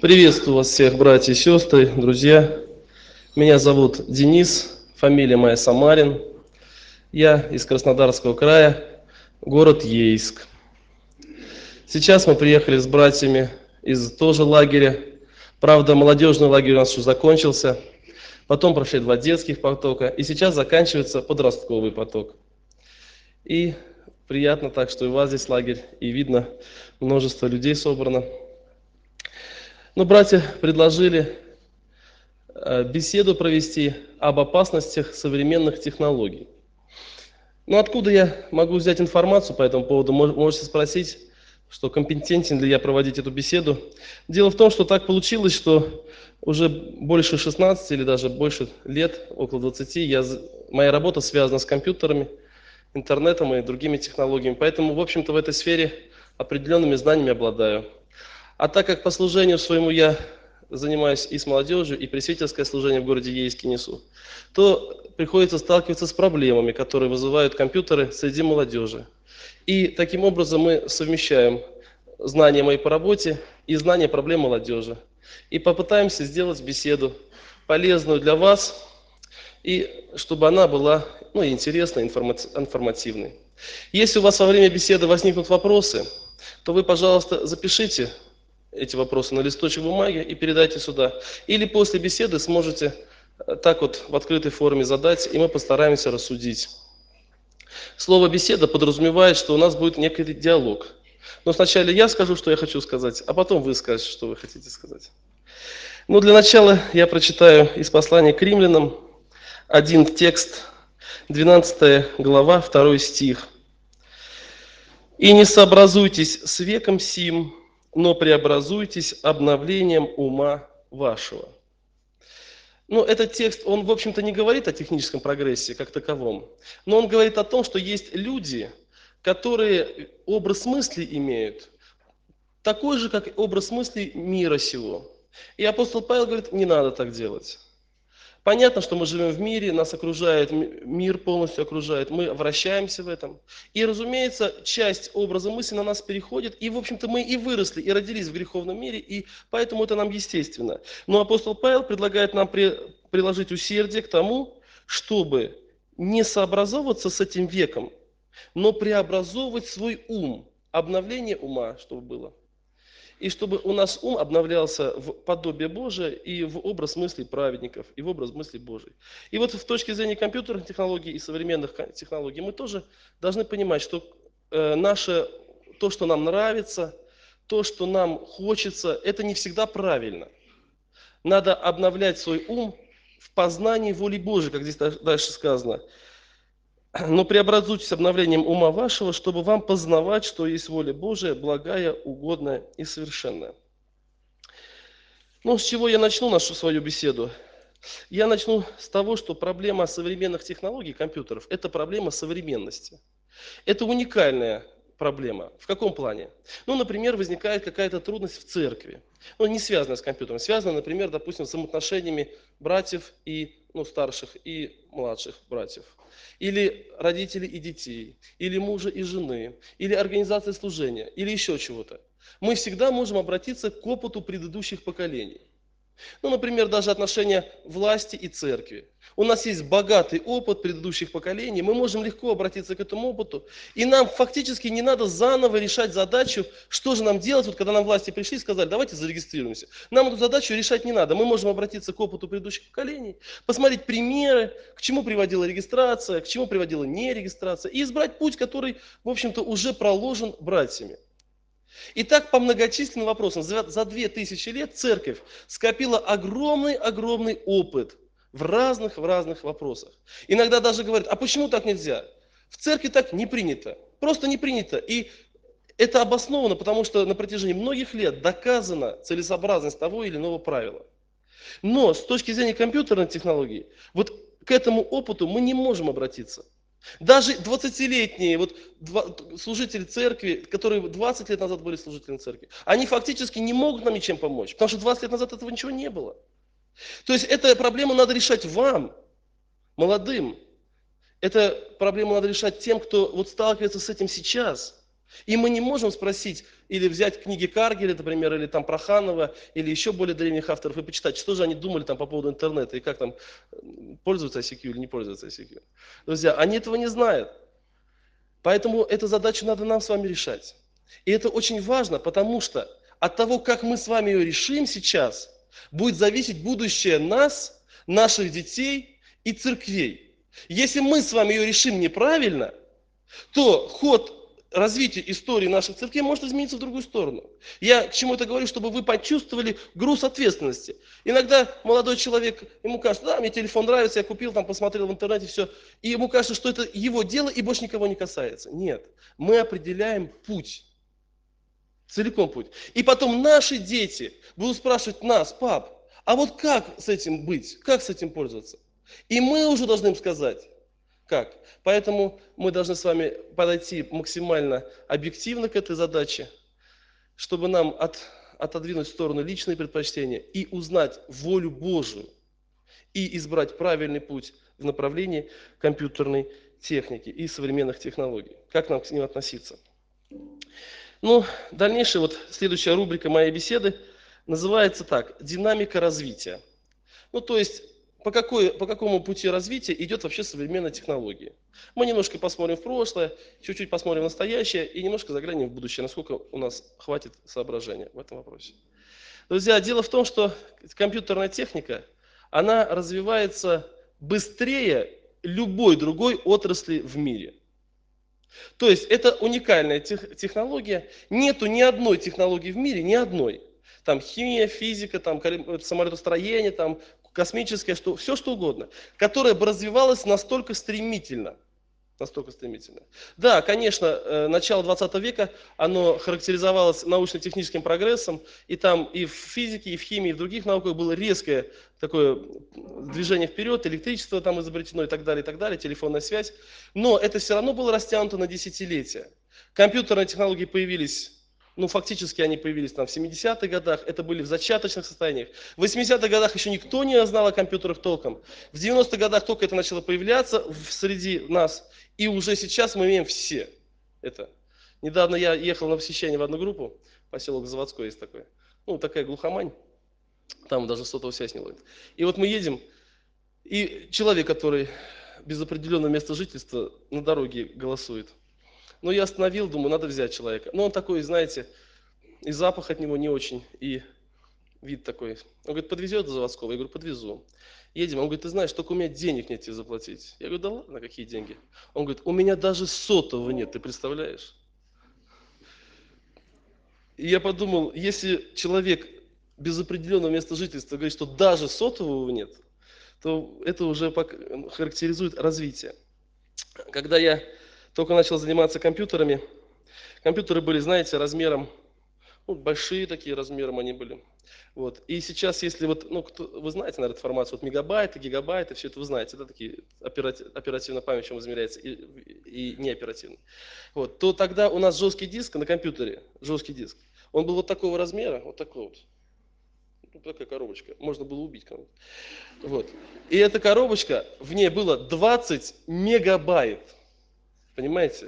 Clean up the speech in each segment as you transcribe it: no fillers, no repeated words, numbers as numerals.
Приветствую вас всех, братья и сестры, друзья. Меня зовут Денис, фамилия моя Самарин. Я из Краснодарского края, город Ейск. Сейчас мы приехали с братьями из тоже лагеря. Правда, молодежный лагерь у нас уже закончился. Потом прошли 2 детских потока. И сейчас заканчивается подростковый поток. И приятно так, что и у вас здесь лагерь. И видно, множество людей собрано. Но братья предложили беседу провести об опасностях современных технологий. Но откуда я могу взять информацию по этому поводу? Можете спросить, что компетентен ли я проводить эту беседу. Дело в том, что так получилось, что уже больше 16 или даже больше лет, около 20, моя работа связана с компьютерами, интернетом и другими технологиями. Поэтому, в общем-то, в этой сфере определенными знаниями обладаю. А так как по служению своему я занимаюсь и с молодежью, и пресвитерское служение в городе Ейске несу, то приходится сталкиваться с проблемами, которые вызывают компьютеры среди молодежи. И таким образом мы совмещаем знания мои по работе и знания проблем молодежи. И попытаемся сделать беседу полезную для вас, и чтобы она была интересной, информативной. Если у вас во время беседы возникнут вопросы, то вы, пожалуйста, запишите эти вопросы на листочек бумаги и передайте сюда. Или после беседы сможете так вот в открытой форме задать, и мы постараемся рассудить. Слово «беседа» подразумевает, что у нас будет некий диалог. Но сначала я скажу, что я хочу сказать, а потом вы скажете, что вы хотите сказать. Ну, для начала я прочитаю из послания к римлянам один текст, 12 глава, 2 стих. «И не сообразуйтесь с веком сим, но преобразуйтесь обновлением ума вашего». Ну, этот текст, он, в общем-то, не говорит о техническом прогрессе как таковом, но он говорит о том, что есть люди, которые образ мысли имеют такой же, как образ мысли мира сего. И апостол Павел говорит, не надо так делать. Понятно, что мы живем в мире, нас окружает, мир полностью окружает, мы вращаемся в этом. И, разумеется, часть образа мысли на нас переходит, и, в общем-то, мы и выросли, и родились в греховном мире, и поэтому это нам естественно. Но апостол Павел предлагает нам приложить усердие к тому, чтобы не сообразовываться с этим веком, но преобразовывать свой ум, обновление ума, чтобы было. И чтобы у нас ум обновлялся в подобие Божие и в образ мыслей праведников, и в образ мыслей Божий. И вот в точке зрения компьютерных технологий и современных технологий мы тоже должны понимать, что то, что нам нравится, то, что нам хочется, это не всегда правильно. Надо обновлять свой ум в познании воли Божией, как здесь дальше сказано. Но преобразуйтесь обновлением ума вашего, чтобы вам познавать, что есть воля Божия, благая, угодная и совершенная. Ну, с чего я начну нашу свою беседу? Я начну с того, что проблема современных технологий, компьютеров, это проблема современности. Это уникальная проблема. В каком плане? Ну, например, возникает какая-то трудность в церкви. Ну, не связанная с компьютером, связанная, например, допустим, с взаимоотношениями братьев и старших и младших братьев. Или родителей и детей, или мужа и жены, или организации служения, или еще чего-то. Мы всегда можем обратиться к опыту предыдущих поколений. Ну, например, даже отношения власти и церкви. У нас есть богатый опыт предыдущих поколений, мы можем легко обратиться к этому опыту, и нам фактически не надо заново решать задачу, что же нам делать, вот когда нам власти пришли и сказали, давайте зарегистрируемся. Нам эту задачу решать не надо, мы можем обратиться к опыту предыдущих поколений, посмотреть примеры, к чему приводила регистрация, к чему приводила нерегистрация, и избрать путь, который, в общем-то, уже проложен братьями. И так по многочисленным вопросам. За 2000 лет церковь скопила огромный опыт в разных вопросах. Иногда даже говорят, а почему так нельзя? В церкви так не принято. Просто не принято. И это обосновано, потому что на протяжении многих лет доказана целесообразность того или иного правила. Но с точки зрения компьютерной технологии, вот к этому опыту мы не можем обратиться. Даже 20-летние служители церкви, которые 20 лет назад были служителями церкви, они фактически не могут нам ничем помочь, потому что 20 лет назад этого ничего не было. То есть эту проблему надо решать вам, молодым. Эту проблему надо решать тем, кто сталкивается с этим сейчас. И мы не можем спросить или взять книги Каргеля, например, или там Проханова, или еще более древних авторов и почитать, что же они думали там по поводу интернета и как там пользуются ICQ или не пользуются ICQ. Друзья, они этого не знают. Поэтому эту задачу надо нам с вами решать. И это очень важно, потому что от того, как мы с вами ее решим сейчас, будет зависеть будущее нас, наших детей и церквей. Если мы с вами ее решим неправильно, то ход развития истории наших церквей может измениться в другую сторону. Я к чему это говорю, чтобы вы почувствовали груз ответственности. Иногда молодой человек, ему кажется, да, мне телефон нравится, я купил, там посмотрел в интернете, все. И ему кажется, что это его дело и больше никого не касается. Нет, мы определяем путь. Целиком путь. И потом наши дети будут спрашивать нас: пап, а вот как с этим быть? Как с этим пользоваться? И мы уже должны им сказать, как. Поэтому мы должны с вами подойти максимально объективно к этой задаче, чтобы нам отодвинуть в сторону личные предпочтения и узнать волю Божию и избрать правильный путь в направлении компьютерной техники и современных технологий. Как нам к ним относиться? Ну, дальнейшая, вот следующая рубрика моей беседы называется так: «Динамика развития». Ну, то есть, по какому пути развития идет вообще современная технология. Мы немножко посмотрим в прошлое, чуть-чуть посмотрим в настоящее и немножко заглянем в будущее, насколько у нас хватит соображения в этом вопросе. Друзья, дело в том, что компьютерная техника, она развивается быстрее любой другой отрасли в мире. То есть это уникальная технология. Нету ни одной технологии в мире, ни одной. Там химия, физика, там самолетостроение, там космическое, все что угодно, которое бы развивалось настолько стремительно. Настолько стремительно. Да, конечно, начало 20 века, оно характеризовалось научно-техническим прогрессом, и там и в физике, и в химии, и в других науках было резкое такое движение вперед, электричество там изобретено и так далее, телефонная связь. Но это все равно было растянуто на десятилетия. Компьютерные технологии появились, ну фактически они появились там в 70-х годах, это были в зачаточных состояниях. В 80-х годах еще никто не знал о компьютерах толком. В 90-х годах только это начало появляться среди нас. И уже сейчас мы имеем все это. Недавно я ехал на посещение в одну группу, поселок Заводской есть такой. Ну, такая глухомань, там даже сотовую связь не ловит. И вот мы едем, и человек, который без определенного места жительства на дороге голосует. Но я остановил, думаю, надо взять человека. Но он такой, знаете, и запах от него не очень, и вид такой. Он говорит, подвезет до Заводского? Я говорю, подвезу. Едем, он говорит, ты знаешь, только у меня денег нет тебе заплатить. Я говорю, да ладно, какие деньги? Он говорит, у меня даже сотового нет, ты представляешь? И я подумал, если человек без определенного места жительства говорит, что даже сотового нет, то это уже характеризует развитие. Когда я только начал заниматься компьютерами, компьютеры были, знаете, размером, ну, большие такие размером они были. Вот. И сейчас, если вот, ну, вы знаете, наверное, информацию, вот мегабайты, гигабайты, все это вы знаете, да, такие оперативная память, чем измеряется, и не оперативно. Вот. То тогда у нас жесткий диск на компьютере, жесткий диск, он был вот такого размера, вот такой вот. Вот такая коробочка, можно было убить кого-то. Вот. И эта коробочка, в ней было 20 мегабайт, понимаете?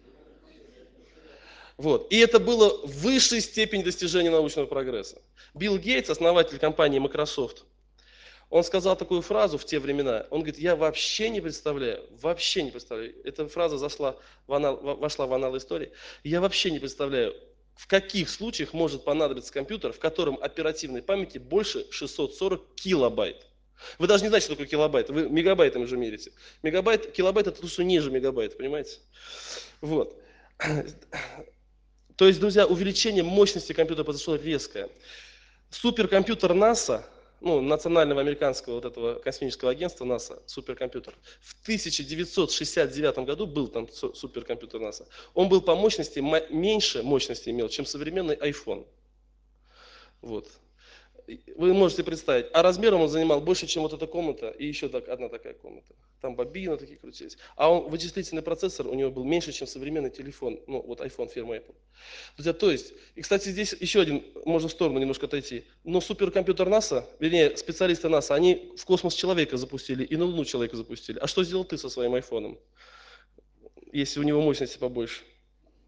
Вот. И это было в высшей степени достижения научного прогресса. Билл Гейтс, основатель компании Microsoft, он сказал такую фразу в те времена. Он говорит, я вообще не представляю, эта фраза вошла в анналы истории. Я вообще не представляю, в каких случаях может понадобиться компьютер, в котором оперативной памяти больше 640 килобайт. Вы даже не знаете, что такое килобайт, вы мегабайтами уже мерите. Килобайт это то, что ниже мегабайта, понимаете? Вот. То есть, друзья, увеличение мощности компьютера произошло резкое. Суперкомпьютер НАСА, ну, национального американского вот этого космического агентства НАСА, суперкомпьютер, в 1969 году был там суперкомпьютер НАСА. Он был по мощности, меньше мощности имел, чем современный iPhone. Вот. Вы можете представить, а размером он занимал больше, чем вот эта комната, и еще одна такая комната. Там бобины такие крутились. А вычислительный процессор у него был меньше, чем современный телефон, ну вот iPhone фирмы Apple. Друзья, то есть, и кстати, здесь еще один, можно в сторону немножко отойти, но суперкомпьютер НАСА, вернее, специалисты НАСА, они в космос человека запустили и на Луну человека запустили. А что сделал ты со своим айфоном, если у него мощности побольше?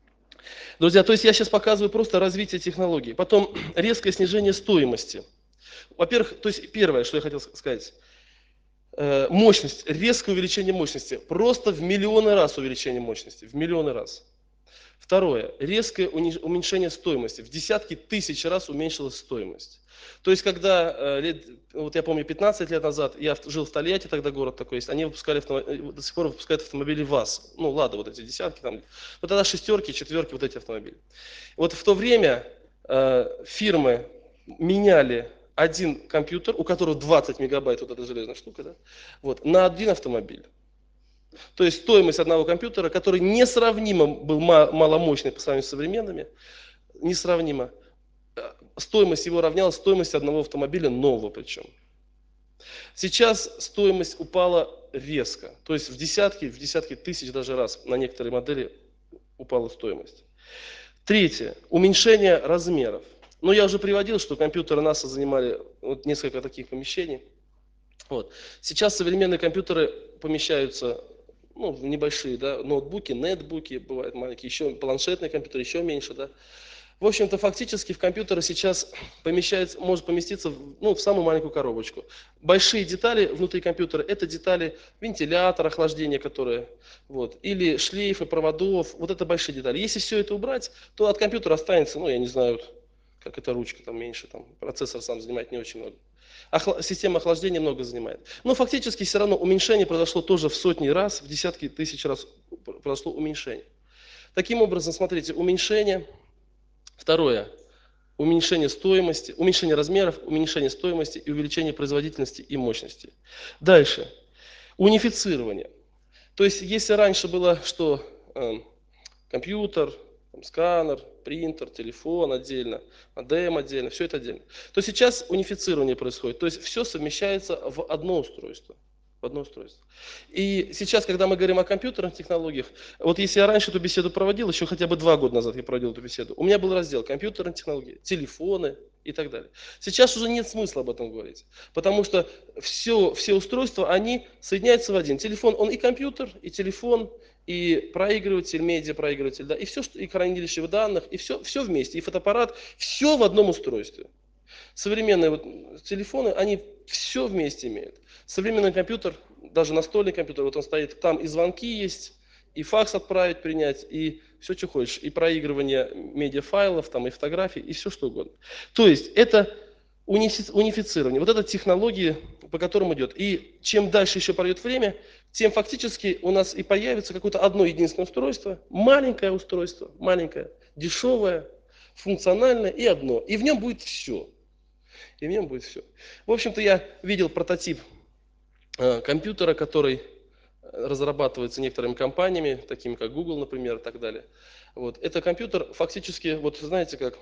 Друзья, то есть я сейчас показываю просто развитие технологий. Потом резкое снижение стоимости. Во-первых, то есть первое, что я хотел сказать, мощность, резкое увеличение мощности, просто в миллионы раз увеличение мощности, в миллионы раз. Второе, резкое уменьшение стоимости, в десятки тысяч раз уменьшилась стоимость. То есть, когда, вот я помню, 15 лет назад, я жил в Тольятти, тогда город такой есть, они выпускали, до сих пор выпускают автомобили ВАЗ, ну, Лада, вот эти десятки, там, вот тогда шестерки, четверки, вот эти автомобили. Вот в то время фирмы меняли один компьютер, у которого 20 мегабайт, вот эта железная штука, да, вот, на один автомобиль. То есть стоимость одного компьютера, который несравнимо был маломощный по сравнению с современными, несравнимо, стоимость его равнялась стоимости одного автомобиля нового причем. Сейчас стоимость упала резко, то есть в десятки тысяч даже раз на некоторые модели упала стоимость. Третье, уменьшение размеров. Ну, я уже приводил, что компьютеры НАСА занимали вот несколько таких помещений. Вот. Сейчас современные компьютеры помещаются, ну, в небольшие, да, ноутбуки, нетбуки, бывают маленькие, еще планшетные компьютеры, еще меньше, да. В общем-то, фактически в компьютеры сейчас может поместиться в самую маленькую коробочку. Большие детали внутри компьютера – это детали вентилятора, охлаждения, которые, вот, или шлейфы, проводов, вот это большие детали. Если все это убрать, то от компьютера останется, ну, я не знаю, как эта ручка там меньше, там, процессор сам занимает не очень много. Система охлаждения много занимает. Но фактически все равно уменьшение произошло тоже в сотни раз, в десятки тысяч раз произошло уменьшение. Таким образом, смотрите, уменьшение. Второе. Уменьшение стоимости, уменьшение размеров, уменьшение стоимости и увеличение производительности и мощности. Дальше. Унифицирование. То есть, если раньше было, что компьютер, сканер, принтер, телефон отдельно, модем отдельно, все это отдельно, то сейчас унифицирование происходит. То есть, все совмещается в одно устройство. В одно устройство. И сейчас, когда мы говорим о компьютерных технологиях, вот если я раньше эту беседу проводил, еще хотя бы 2 года назад я проводил эту беседу, у меня был раздел компьютерные технологии, телефоны и так далее. Сейчас уже нет смысла об этом говорить, потому что все устройства, они соединяются в один. Телефон, он и компьютер, и телефон, и проигрыватель, медиапроигрыватель, да, и все, и хранилище данных, и все вместе, и фотоаппарат, все в одном устройстве. Современные вот телефоны, они все вместе имеют. Современный компьютер, даже настольный компьютер, вот он стоит, там и звонки есть, и факс отправить, принять, и все, что хочешь, и проигрывание медиафайлов, там, и фотографий, и все, что угодно. То есть это унифицирование, вот это технологии, по которым идет. И чем дальше еще пройдет время, тем фактически у нас и появится какое-то одно единственное устройство, маленькое, дешевое, функциональное и одно. И в нем будет все. И в нем будет все. В общем-то, я видел прототип компьютера, который разрабатывается некоторыми компаниями, такими как Google, например, и так далее. Вот. Это компьютер фактически, вот знаете, как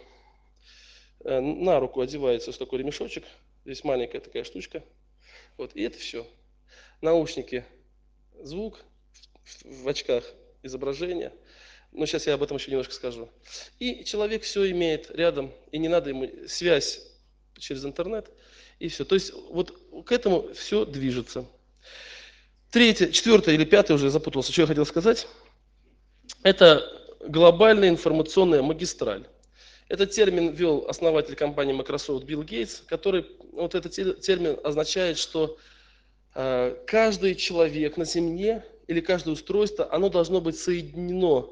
на руку одевается такой ремешочек, здесь маленькая такая штучка, вот, и это все. Наушники, звук, в очках изображение, но сейчас я об этом еще немножко скажу. И человек все имеет рядом, и не надо ему связь через интернет, и все. То есть вот к этому все движется. Третье, четвертое или пятое, уже запутался, что я хотел сказать. Это глобальная информационная магистраль. Этот термин ввел основатель компании Microsoft Билл Гейтс, который, вот этот термин означает, что каждый человек на Земле или каждое устройство, оно должно быть соединено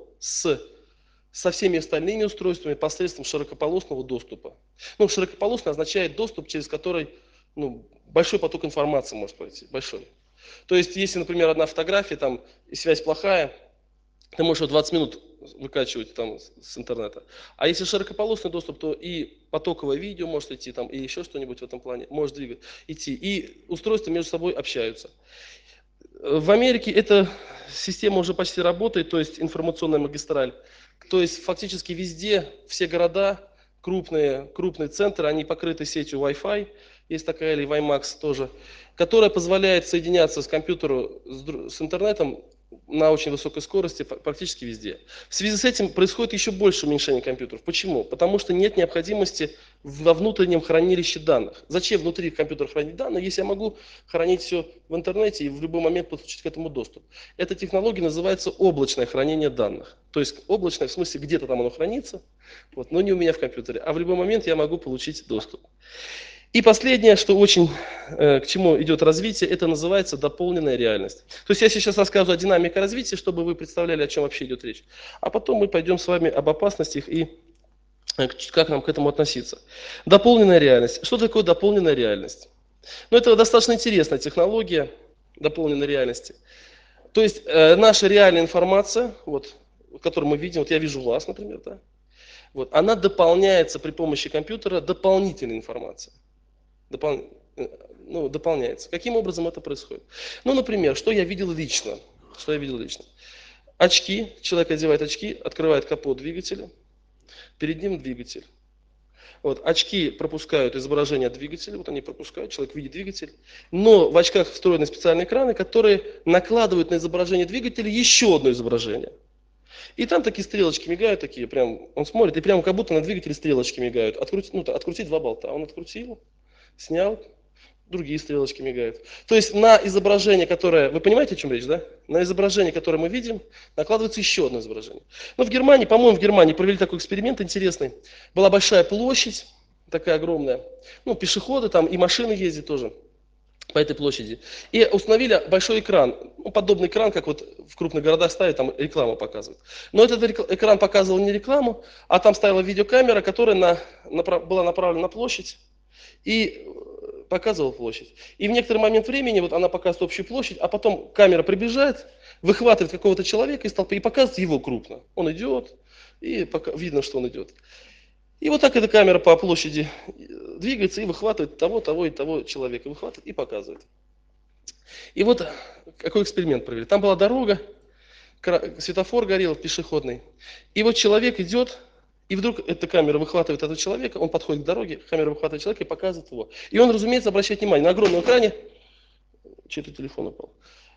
со всеми остальными устройствами посредством широкополосного доступа. Ну, широкополосный означает доступ, через который большой поток информации может пройти, большой. То есть, если, например, одна фотография, там, и связь плохая, ты можешь ее 20 минут выкачивать там с интернета. А если широкополосный доступ, то и потоковое видео может идти, там, и еще что-нибудь в этом плане может идти. И устройства между собой общаются. В Америке эта система уже почти работает, то есть информационная магистраль. То есть фактически везде, все города, крупные центры, они покрыты сетью Wi-Fi, есть такая, или WiMAX тоже, которая позволяет соединяться с компьютером, с интернетом на очень высокой скорости практически везде. В связи с этим происходит еще больше уменьшение компьютеров. Почему? Потому что нет необходимости во внутреннем хранилище данных. Зачем внутри компьютера хранить данные, если я могу хранить все в интернете и в любой момент подключить к этому доступ? Эта технология называется облачное хранение данных. То есть облачное в смысле где-то там оно хранится, вот, но не у меня в компьютере, а в любой момент я могу получить доступ. И последнее, что очень, к чему идет развитие, это называется дополненная реальность. То есть я сейчас расскажу о динамике развития, чтобы вы представляли, о чем вообще идет речь. А потом мы пойдем с вами об опасностях и как нам к этому относиться. Дополненная реальность. Что такое дополненная реальность? Ну, это достаточно интересная технология дополненной реальности. То есть наша реальная информация, вот, которую мы видим, вот я вижу вас, например, да, вот, она дополняется при помощи компьютера дополнительной информацией. Дополняется. Каким образом это происходит? Ну, например, что я видел лично? Что я видел лично? Очки, человек одевает очки, открывает капот двигателя, перед ним двигатель. Вот, очки пропускают изображение двигателя, вот они пропускают, человек видит двигатель, но в очках встроены специальные экраны, которые накладывают на изображение двигателя еще одно изображение. И там такие стрелочки мигают, такие прям, он смотрит, и прямо как будто на двигателе стрелочки мигают. Открутить два болта. Он открутил, снял, другие стрелочки мигают. То есть на изображение, которое, вы понимаете, о чем речь, да? На изображение, которое мы видим, накладывается еще одно изображение. Но в Германии, по-моему, в Германии провели такой эксперимент интересный. Была большая площадь, такая огромная, ну, пешеходы там и машины ездят тоже по этой площади. И установили большой экран, ну, подобный экран, как вот в крупных городах ставят, там рекламу показывают. Но этот экран показывал не рекламу, а там стояла видеокамера, которая была направлена на площадь и показывала площадь. И в некоторый момент времени вот она показывает общую площадь, а потом камера приближает, выхватывает какого-то человека из толпы и показывает его крупно. Он идет, и видно, что он идет. И вот так эта камера по площади двигается и выхватывает того и того человека. Выхватывает и показывает. И вот какой эксперимент провели. Там была дорога, светофор горел пешеходный. И вот человек идет, и вдруг эта камера выхватывает этого человека, он подходит к дороге, камера выхватывает человека и показывает его. И он, разумеется, обращает внимание, на огромном экране, чей-то телефон упал,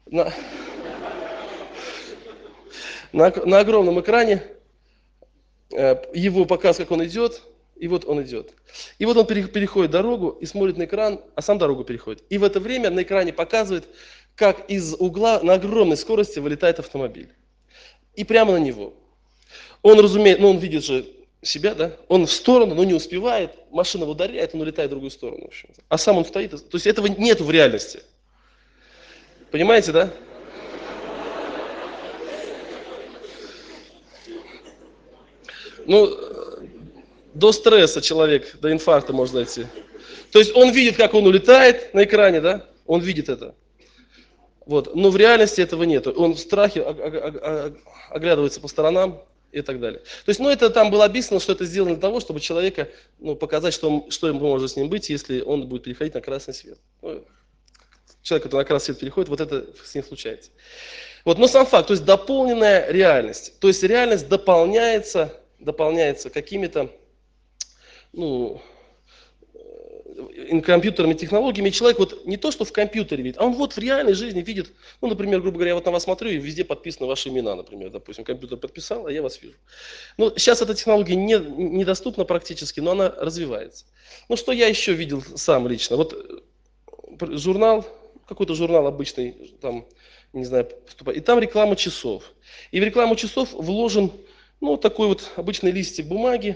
на огромном экране его показ, как он идет, и вот он идет. И вот он переходит дорогу и смотрит на экран, а сам дорогу переходит. И в это время на экране показывает, как из угла на огромной скорости вылетает автомобиль. И прямо на него. Он, разумеется, он видит же себя, да? Он в сторону, но не успевает, машина его ударяет, он улетает в другую сторону. В общем. А сам он стоит. То есть этого нет в реальности. Понимаете, да? Ну, до стресса человек, до инфаркта может дойти. То есть он видит, как он улетает на экране, да? Он видит это. Вот. Но в реальности этого нет. Он в страхе оглядывается по сторонам и так далее. То есть, это там было описано, что это сделано для того, чтобы человека, показать, что ему может с ним быть, если он будет переходить на красный свет. Человек, который на красный свет переходит, вот это с ним случается. Вот. Но сам факт, то есть дополненная реальность. То есть реальность дополняется какими-то компьютерными технологиями. И человек вот не то, что в компьютере видит, а он вот в реальной жизни видит, например, грубо говоря, я вот на вас смотрю, и везде подписаны ваши имена, например, допустим, компьютер подписал, а я вас вижу. Сейчас эта технология недоступна практически, но она развивается. Что я еще видел сам лично? Вот журнал, какой-то журнал обычный, там, не знаю, и там реклама часов. И в рекламу часов вложен, такой вот обычный листик бумаги,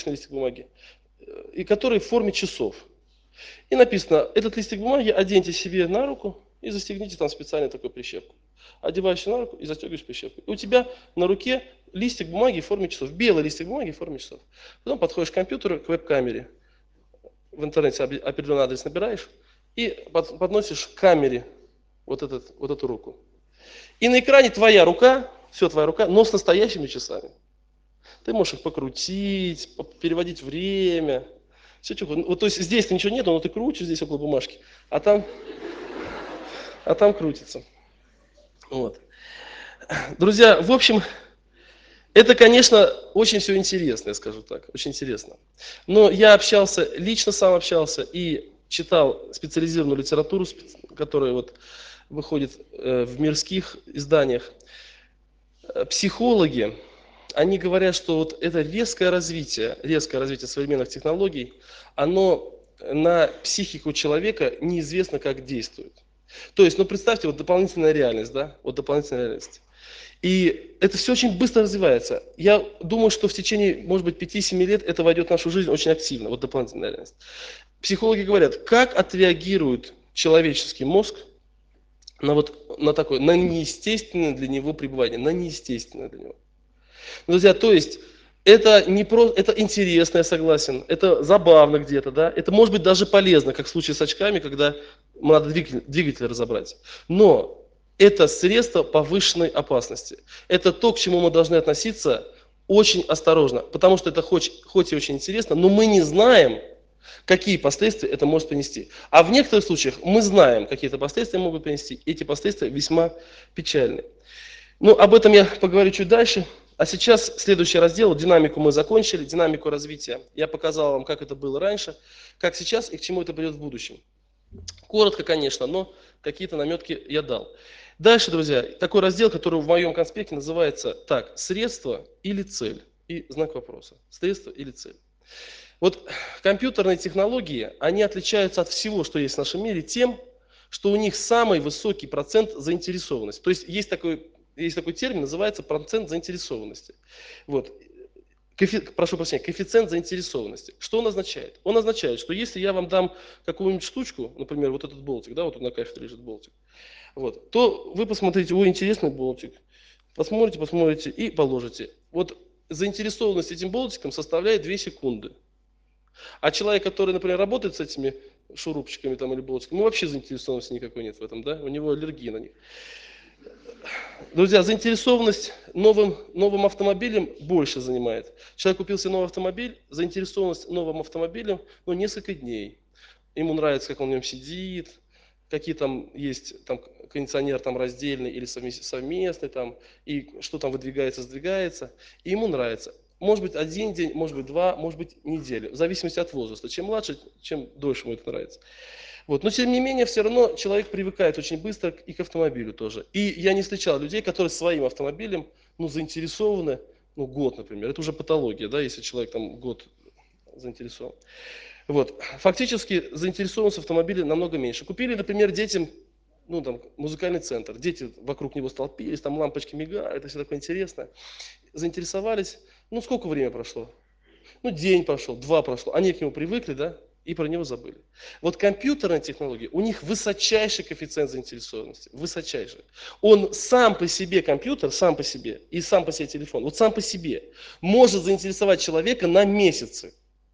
и который в форме часов. И написано, этот листик бумаги оденьте себе на руку и застегните там специальной такой прищепку. Одеваешь на руку и застегиваешь прищепку. И у тебя на руке листик бумаги в форме часов, белый листик бумаги в форме часов. Потом подходишь к компьютеру, к веб-камере, в интернете определенный адрес набираешь и подносишь к камере вот эту руку. И на экране твоя рука, но с настоящими часами. Ты можешь их покрутить, переводить время. Все, то есть здесь ничего нет, но ты крутишь здесь около бумажки, а там крутится. Вот. Друзья, в общем, это, конечно, очень все интересно, я скажу так, очень интересно. Но я лично сам общался и читал специализированную литературу, которая выходит в мирских изданиях. Психологи, они говорят, что вот это резкое развитие современных технологий, оно на психику человека неизвестно как действует. То есть, ну представьте, вот дополнительная реальность, да, вот дополнительная реальность. И это все очень быстро развивается. Я думаю, что в течение, может быть, 5-7 лет это войдет в нашу жизнь очень активно, вот дополнительная реальность. Психологи говорят, как отреагирует человеческий мозг на такое, на неестественное для него пребывание, на неестественное для него. Друзья, то есть это не просто, это интересно, я согласен, это забавно где-то, да, это может быть даже полезно, как в случае с очками, когда надо двигатель разобрать. Но это средство повышенной опасности. Это то, к чему мы должны относиться очень осторожно, потому что это хоть и очень интересно, но мы не знаем, какие последствия это может принести. А в некоторых случаях мы знаем, какие это последствия могут принести, и эти последствия весьма печальны. Ну, об этом я поговорю чуть дальше. А сейчас следующий раздел. Динамику мы закончили, динамику развития. Я показал вам, как это было раньше, как сейчас и к чему это придет в будущем. Коротко, конечно, но какие-то наметки я дал. Дальше, друзья, такой раздел, который в моем конспекте называется так: средство или цель? И знак вопроса. Средство или цель? Вот компьютерные технологии, они отличаются от всего, что есть в нашем мире, тем, что у них самый высокий процент заинтересованности. То есть есть такой термин, называется процент заинтересованности. Вот. Прошу прощения, коэффициент заинтересованности. Что он означает? Он означает, что если я вам дам какую-нибудь штучку, например, вот этот болтик, да, вот тут на кафедре лежит болтик, вот, то вы посмотрите, ой, интересный болтик, посмотрите и положите. Вот заинтересованность этим болтиком составляет 2 секунды. А человек, который, например, работает с этими шурупчиками там, или болтиками, ему вообще заинтересованности никакой нет в этом, да? У него аллергия на них. Друзья, заинтересованность новым автомобилем больше занимает. Человек купил себе новый автомобиль, заинтересованность новым автомобилем, несколько дней. Ему нравится, как он в нем сидит, какие там есть там, кондиционер там, раздельный или совместный, там, и что там выдвигается, сдвигается. И ему нравится. Может быть 1 день, может быть 2, может быть неделю, в зависимости от возраста. Чем младше, чем дольше ему это нравится. Вот. Но тем не менее, все равно человек привыкает очень быстро и к автомобилю тоже. И я не встречал людей, которые своим автомобилем заинтересованы, год, например. Это уже патология, да, если человек там год заинтересован. Вот. Фактически заинтересованность в автомобиле намного меньше. Купили, например, детям музыкальный центр. Дети вокруг него столпились, там лампочки мигают, это все такое интересное. Заинтересовались. Сколько времени прошло? День прошел, 2 прошло. Они к нему привыкли, да, и про него забыли. Вот компьютерные технологии, у них высочайший коэффициент заинтересованности. Высочайший. Он сам по себе, компьютер, сам по себе, и сам по себе телефон, вот сам по себе, может заинтересовать человека на месяцы.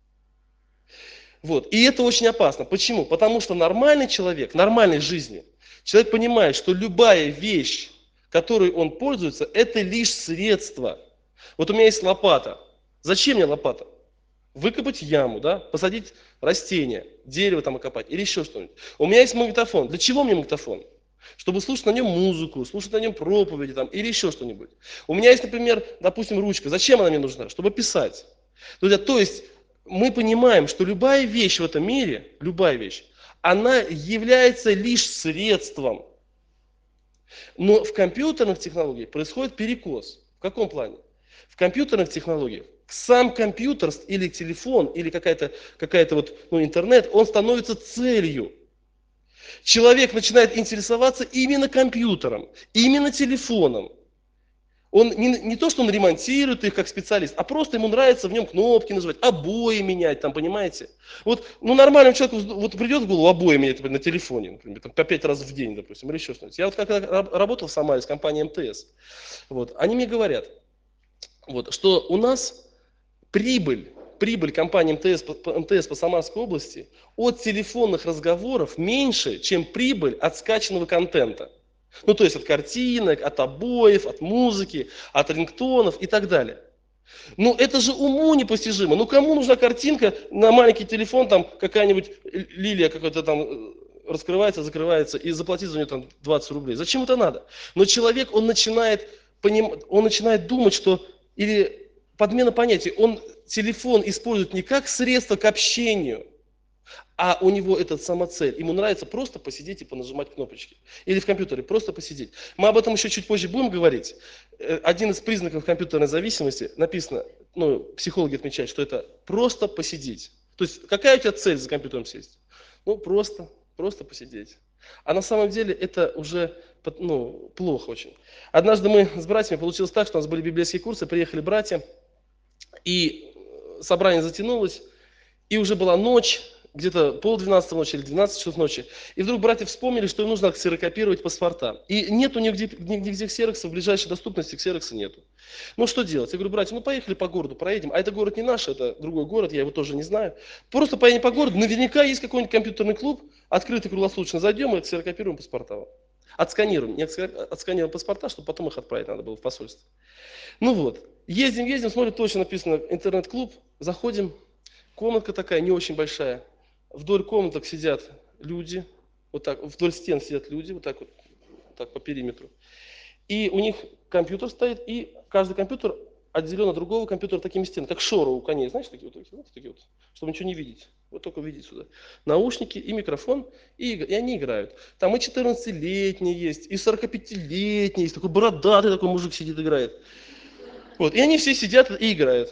Вот. И это очень опасно. Почему? Потому что нормальный человек, в нормальной жизни, человек понимает, что любая вещь, которой он пользуется, это лишь средство. Вот у меня есть лопата. Зачем мне лопата? Выкопать яму, да, посадить растение, дерево там окопать или еще что-нибудь. У меня есть магнитофон. Для чего мне магнитофон? Чтобы слушать на нем музыку, слушать на нем проповеди там, или еще что-нибудь. У меня есть, например, допустим, ручка. Зачем она мне нужна? Чтобы писать. Друзья, то есть мы понимаем, что любая вещь в этом мире, любая вещь, она является лишь средством. Но в компьютерных технологиях происходит перекос. В каком плане? В компьютерных технологиях сам компьютер или телефон, или какая-то интернет, он становится целью. Человек начинает интересоваться именно компьютером, именно телефоном. Он не то, что он ремонтирует их как специалист, а просто ему нравится в нем кнопки нажимать, обои менять, там, понимаете? Вот, нормальному человеку придет в голову обои менять, например, на телефоне, например, по 5 раз в день, допустим, или еще что-нибудь. Я вот когда работал в Самаре с компанией МТС, они мне говорят, что у нас прибыль компании МТС по Самарской области от телефонных разговоров меньше, чем прибыль от скачанного контента. То есть от картинок, от обоев, от музыки, от рингтонов и так далее. Это же уму непостижимо. Кому нужна картинка на маленький телефон, там какая-нибудь лилия какая-то там раскрывается, закрывается, и заплатить за нее там 20 рублей. Зачем это надо? Но человек, он начинает думать, что, или подмена понятий, он телефон использует не как средство к общению, А у него этот самоцель. Ему нравится просто посидеть и понажимать кнопочки. Или в компьютере просто посидеть. Мы об этом еще чуть позже будем говорить. Один из признаков компьютерной зависимости, написано, психологи отмечают, что это просто посидеть. То есть какая у тебя цель за компьютером сесть? Просто посидеть. А на самом деле это уже плохо очень. Однажды мы с братьями, получилось так, что у нас были библейские курсы, приехали братья, и собрание затянулось, и уже была ночь, где-то 11:30 ночи или 12 часов ночи. И вдруг братья вспомнили, что им нужно ксерокопировать паспорта. И нету нигде ксерокса, в ближайшей доступности ксерокса нету. Ну что делать? Я говорю, братья, поехали по городу, проедем. А это город не наш, это другой город, я его тоже не знаю. Просто поедем по городу, наверняка есть какой-нибудь компьютерный клуб, открытый круглосуточно, зайдем и ксерокопируем паспорта. Отсканируем, отсканируем паспорта, чтобы потом их отправить надо было в посольство. Едем, смотрим, точно написано интернет-клуб, заходим, комнатка такая, не очень большая. Вдоль комнаток сидят люди, вот так, вдоль стен сидят люди, вот так по периметру. И у них компьютер стоит, и каждый компьютер отделен от другого компьютера такими стенами, как шоры у коней, знаешь, такие вот, чтобы ничего не видеть. Вот только видеть сюда. Наушники и микрофон, и они играют. Там и 14-летний есть, и 45-летний есть, такой бородатый такой мужик сидит, играет. И они все сидят и играют.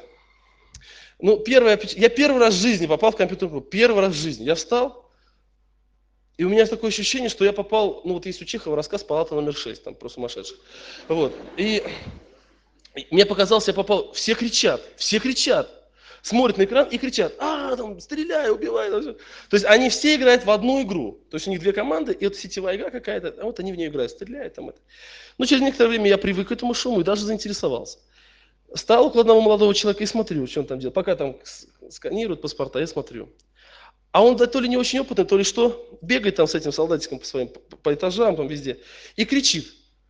Я первый раз в жизни попал в компьютерный клуб. Первый раз в жизни. Я встал, и у меня такое ощущение, что я попал, есть у Чехова рассказ «Палата номер 6», там про сумасшедших. И мне показалось, я попал, все кричат, смотрят на экран и кричат, стреляй, убивай. То есть они все играют в одну игру. То есть у них две команды, и это сетевая игра какая-то, а они в нее играют, стреляют там это. Через некоторое время я привык к этому шуму и даже заинтересовался. Стал около одного молодого человека и смотрю, что он там делает. Пока там сканируют паспорта, я смотрю. А он то ли не очень опытный, то ли что, бегает там с этим солдатиком по этажам, там везде, и кричит.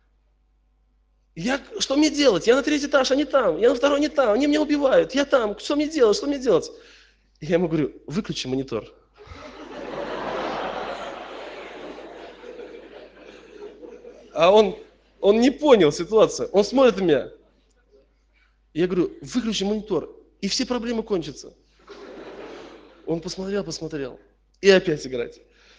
Что мне делать? Я на 3-й этаж, они там, я на 2-й, они там, они меня убивают, я там, что мне делать? И я ему говорю, выключи монитор. А он не понял ситуацию, он смотрит на меня. Я говорю, выключи монитор, и все проблемы кончатся. Он посмотрел, и опять играть.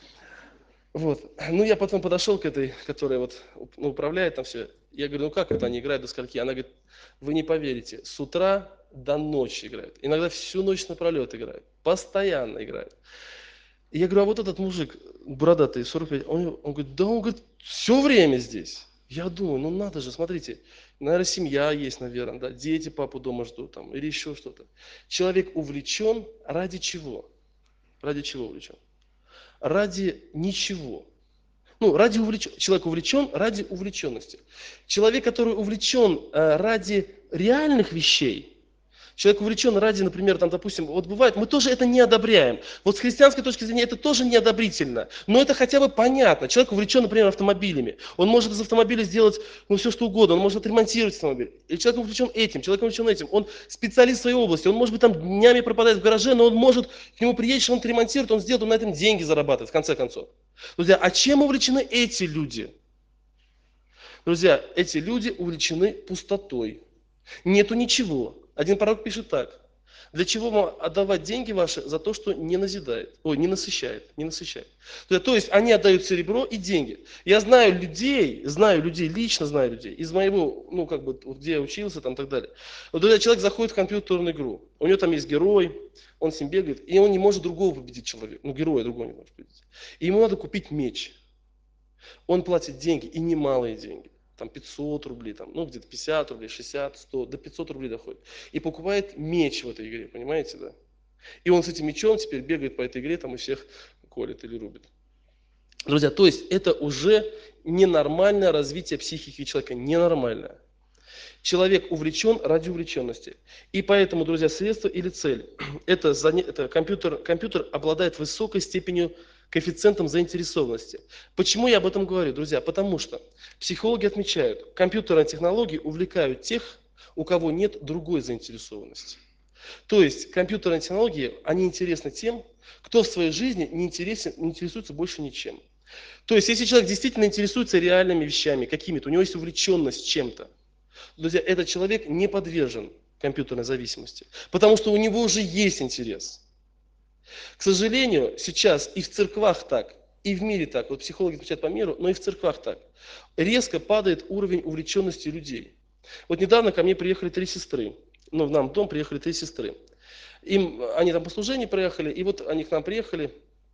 Я потом подошел к этой, которая управляет там все. Я говорю, как это они играют, до скольки? Она говорит, вы не поверите, с утра до ночи играют. Иногда всю ночь напролет играют. Постоянно играют. И я говорю, а этот мужик, бородатый, 45, он говорит, все время здесь. Я думаю, надо же, смотрите, наверное, семья есть, наверное, да, дети папу дома ждут там, или еще что-то. Человек увлечен ради чего? Ради чего увлечен? Ради ничего. Человек увлечен ради увлеченности. Человек, который увлечен ради реальных вещей, человек увлечен ради, например, допустим, бывает, мы тоже это не одобряем. С христианской точки зрения это тоже неодобрительно, но это хотя бы понятно. Человек увлечен, например, автомобилями. Он может из автомобиля сделать все, что угодно, он может отремонтировать автомобиль. И человек увлечен этим, он специалист в своей области, он может быть там днями пропадает в гараже, но он может к нему приедешь, он отремонтирует, он сделает, он на этом деньги зарабатывает, в конце концов. Друзья, а чем увлечены эти люди? Друзья, эти люди увлечены пустотой. Нету ничего. Один пророк пишет так. Для чего вам отдавать деньги ваши за то, что не назидает, не насыщает. То есть они отдают серебро и деньги. Я знаю людей, лично знаю людей, из моего, где я учился, там, и так далее. Друзья, человек заходит в компьютерную игру, у него там есть герой, он с ним бегает, и он не может другого победить человека, героя другого не может победить. И ему надо купить меч. Он платит деньги, и немалые деньги. Там 500 рублей, где-то 50 рублей, 60, 100, до 500 рублей доходит. И покупает меч в этой игре, понимаете, да? И он с этим мечом теперь бегает по этой игре, и всех колет или рубит. Друзья, то есть это уже ненормальное развитие психики человека, ненормальное. Человек увлечен ради увлеченности. И поэтому, друзья, средство или цель, компьютер обладает высокой степенью коэффициентом заинтересованности. Почему я об этом говорю, друзья? Потому что психологи отмечают, компьютерные технологии увлекают тех, у кого нет другой заинтересованности. То есть компьютерные технологии, они интересны тем, кто в своей жизни не интересуется больше ничем. То есть если человек действительно интересуется реальными вещами, какими-то, у него есть увлеченность чем-то, друзья, этот человек не подвержен компьютерной зависимости, потому что у него уже есть интерес. К сожалению, сейчас и в церквах так, и в мире так, вот психологи отвечают по миру, но и в церквах так. Резко падает уровень увлеченности людей. Вот недавно ко мне приехали 3 сестры. Ну, в нам в дом приехали 3 сестры. Они там по служению приехали, и вот они к нам приехали,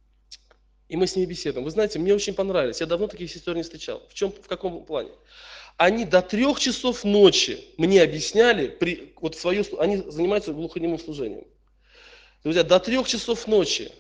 и мы с ними беседуем. Вы знаете, мне очень понравились. Я давно таких сестер не встречал. В каком плане? Они до 3 часов ночи мне объясняли, они занимаются глухонемым служением. Друзья, до 3 часов ночи,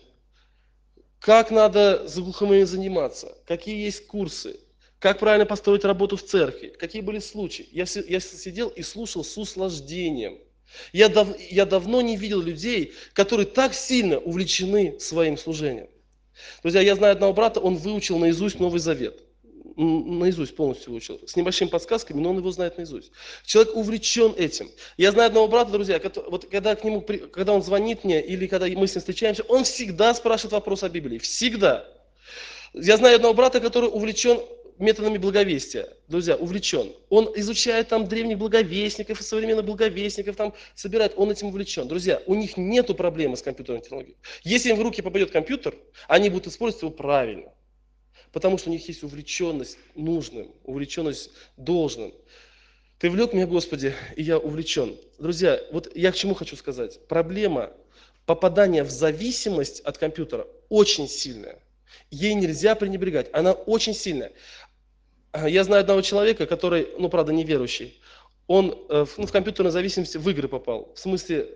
как надо за глухонемыми заниматься, какие есть курсы, как правильно построить работу в церкви, какие были случаи. Я сидел и слушал с услаждением. Я давно не видел людей, которые так сильно увлечены своим служением. Друзья, я знаю одного брата, он выучил наизусть Новый Завет. Наизусть полностью выучил. С небольшими подсказками, но он его знает наизусть. Человек увлечен этим. Я знаю одного брата, друзья, вот когда он звонит мне, или когда мы с ним встречаемся, он всегда спрашивает вопрос о Библии. Всегда. Я знаю одного брата, который увлечен методами благовестия. Друзья, увлечен. Он изучает там древних благовестников и современных благовестников, там собирает, он этим увлечен. Друзья, у них нету проблемы с компьютерной технологией. Если им в руки попадет компьютер, они будут использовать его правильно. Потому что у них есть увлеченность нужным, увлеченность должным. Ты влек меня, Господи, и я увлечен. Друзья, вот я к чему хочу сказать. Проблема попадания в зависимость от компьютера очень сильная. Ей нельзя пренебрегать, она очень сильная. Я знаю одного человека, который, правда, неверующий. Он в компьютерной зависимости в игры попал. В смысле,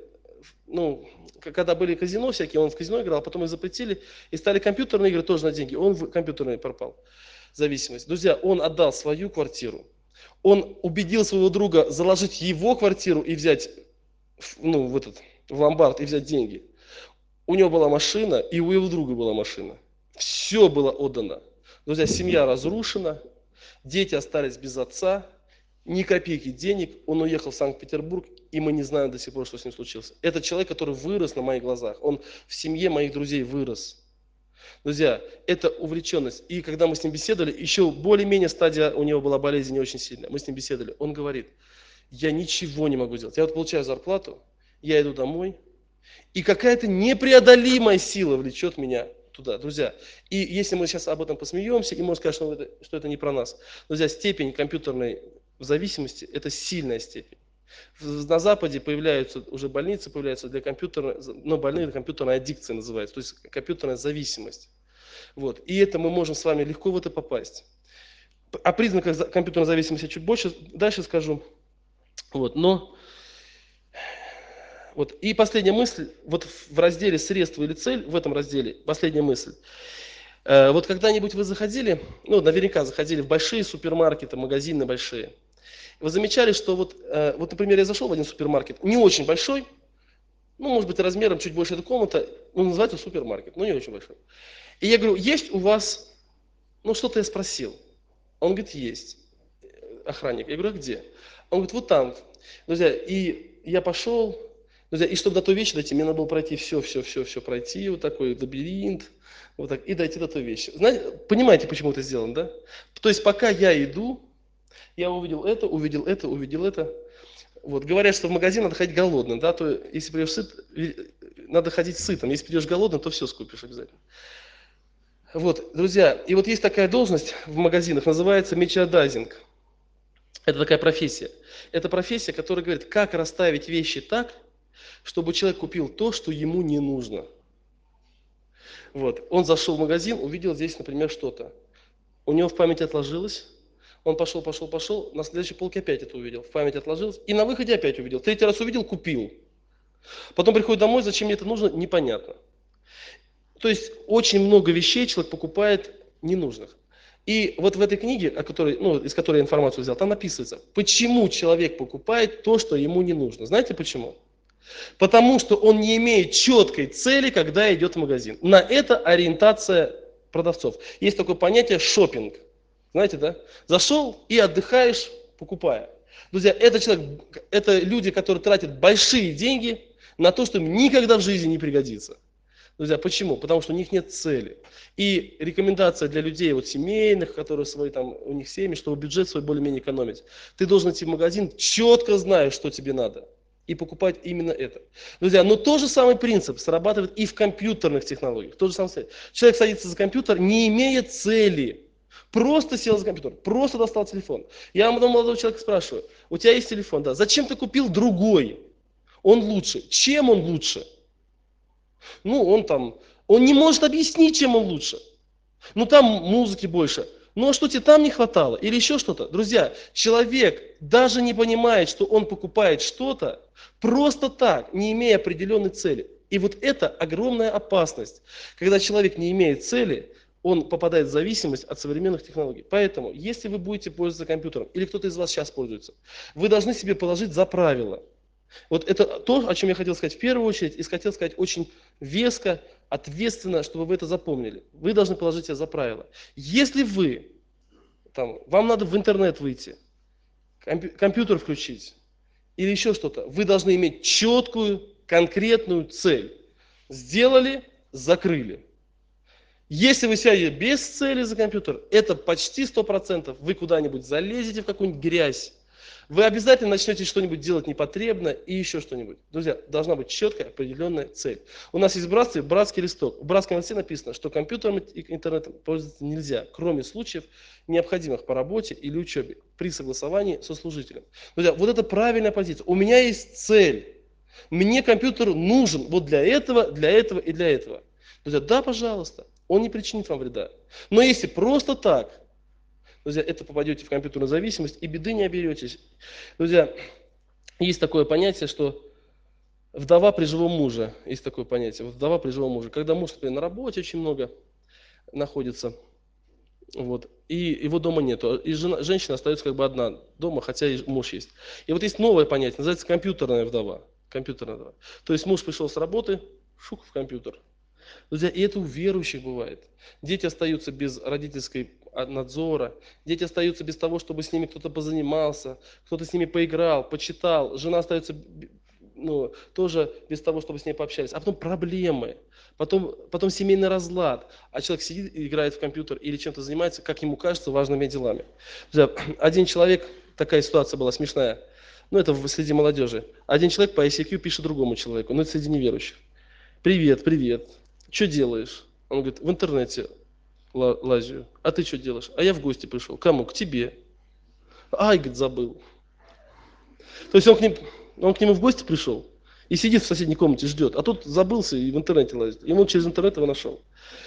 когда были казино всякие, он в казино играл, потом их запретили, и стали компьютерные игры тоже на деньги. Он в компьютерные пропал. Зависимость. Друзья, он отдал свою квартиру. Он убедил своего друга заложить его квартиру и взять в ломбард и взять деньги. У него была машина, и у его друга была машина. Все было отдано. Друзья, семья разрушена, дети остались без отца, ни копейки денег, он уехал в Санкт-Петербург, и мы не знаем до сих пор, что с ним случилось. Это человек, который вырос на моих глазах, он в семье моих друзей вырос. Друзья, это увлеченность. И когда мы с ним беседовали, еще более-менее стадия у него была болезнь не очень сильная. Мы с ним беседовали, он говорит, я ничего не могу делать. Я вот получаю зарплату, я иду домой, и какая-то непреодолимая сила влечет меня туда, друзья. И если мы сейчас об этом посмеемся, и можно сказать, что это не про нас. Друзья, степень компьютерной зависимости – это сильная степень. На Западе появляются уже больницы, для компьютерной, больные компьютерной аддикции называется, то есть компьютерная зависимость. Вот. И это мы можем с вами легко в это попасть. О признаках компьютерной зависимости чуть больше дальше скажу. И последняя мысль, вот в разделе «Средства или цель», в этом разделе, последняя мысль. Вот когда-нибудь вы заходили, наверняка заходили в большие супермаркеты, магазины большие. Вы замечали, что например, я зашел в один супермаркет, не очень большой, может быть, размером чуть больше этой комнаты, называется супермаркет, но не очень большой. И я говорю, есть у вас, что-то я спросил. Он говорит, есть. Охранник. Я говорю, а где? Он говорит, вот там. Друзья, и я пошел, друзья, и чтобы до той вещи дойти, мне надо было пройти все пройти, вот такой лабиринт, вот так, и дойти до той вещи. Знаете, понимаете, почему это сделано, да? То есть, пока я иду, я увидел это. Вот. Говорят, что в магазин надо ходить голодным, да, то если придешь сыт, надо ходить сытым. Если придешь голодным, то все скупишь обязательно. Вот, друзья, и вот есть такая должность в магазинах, называется мерчендайзинг. Это такая профессия. Это профессия, которая говорит, как расставить вещи так, чтобы человек купил то, что ему не нужно. Вот. Он зашел в магазин, увидел здесь, например, что-то. У него в памяти отложилось. Он пошел, на следующей полке опять это увидел. В памяти отложилось. И на выходе опять увидел. 3-й раз увидел, купил. Потом приходит домой, зачем мне это нужно, непонятно. То есть очень много вещей человек покупает ненужных. И вот в этой книге, из которой я информацию взял, там написывается, почему человек покупает то, что ему не нужно. Знаете почему? Потому что он не имеет четкой цели, когда идет в магазин. На это ориентация продавцов. Есть такое понятие шопинг. Знаете, да? Зашел и отдыхаешь, покупая. Друзья, это люди, которые тратят большие деньги на то, что им никогда в жизни не пригодится. Друзья, почему? Потому что у них нет цели. И рекомендация для людей семейных, которые у них семьи, чтобы бюджет свой более-менее экономить. Ты должен идти в магазин, четко зная, что тебе надо. и покупать именно это. Друзья, но тот же самый принцип срабатывает и в компьютерных технологиях. Тот же самый принцип. Человек садится за компьютер, не имея цели. Просто сел за компьютер, просто достал телефон. Я молодого человека спрашиваю, у тебя есть телефон? Да. Зачем ты купил другой? Он лучше. Чем он лучше? Ну, он не может объяснить, чем он лучше. Ну, там музыки больше. Ну, а что тебе там не хватало? Или еще что-то? Друзья, человек даже не понимает, что он покупает что-то просто так, не имея определенной цели. И вот это огромная опасность. Когда человек не имеет цели, он попадает в зависимость от современных технологий. Поэтому, если вы будете пользоваться компьютером, или кто-то из вас сейчас пользуется, вы должны себе положить за правило. Вот это то, о чем я хотел сказать в первую очередь, и хотел сказать очень веско, ответственно, чтобы вы это запомнили. Вы должны положить себе за правило. Если вам надо в интернет выйти, компьютер включить или еще что-то, вы должны иметь четкую, конкретную цель. Сделали, закрыли. Если вы сядете без цели за компьютер, это почти 100%. Вы куда-нибудь залезете в какую-нибудь грязь. Вы обязательно начнете что-нибудь делать непотребно и еще что-нибудь. Друзья, должна быть четкая, определенная цель. У нас есть в братстве братский листок. В братском листе написано, что компьютером и интернетом пользоваться нельзя, кроме случаев, необходимых по работе или учебе, при согласовании со служителем. Друзья, вот это правильная позиция. У меня есть цель. Мне компьютер нужен вот для этого и для этого. Друзья, да, пожалуйста, он не причинит вам вреда. Но если просто так, друзья, это попадете в компьютерную зависимость и беды не оберетесь. Друзья, есть такое понятие, что вдова при живом муже. Есть такое понятие, вдова при живом муже. Когда муж, например, на работе очень много находится, вот, и его дома нету, и женщина остается как бы одна дома, хотя и муж есть. И вот есть новое понятие, называется компьютерная вдова. Компьютерная вдова. То есть муж пришел с работы, шук в компьютер. Друзья, и это у верующих бывает. Дети остаются без родительской надзора, дети остаются без того, чтобы с ними кто-то позанимался, кто-то с ними поиграл, почитал, жена остается тоже без того, чтобы с ней пообщались. А потом проблемы, потом семейный разлад, а человек сидит и играет в компьютер или чем-то занимается, как ему кажется, важными делами. Друзья, один человек, такая ситуация была смешная, это среди молодежи. Один человек по ICQ пишет другому человеку, это среди неверующих. Привет, привет. Что делаешь? Он говорит, в интернете лазю. А ты что делаешь? А я в гости пришел. Кому? К тебе. Ай, говорит, забыл. То есть он к нему в гости пришел и сидит в соседней комнате, ждет. А тут забылся и в интернете лазит. Ему через интернет его нашел.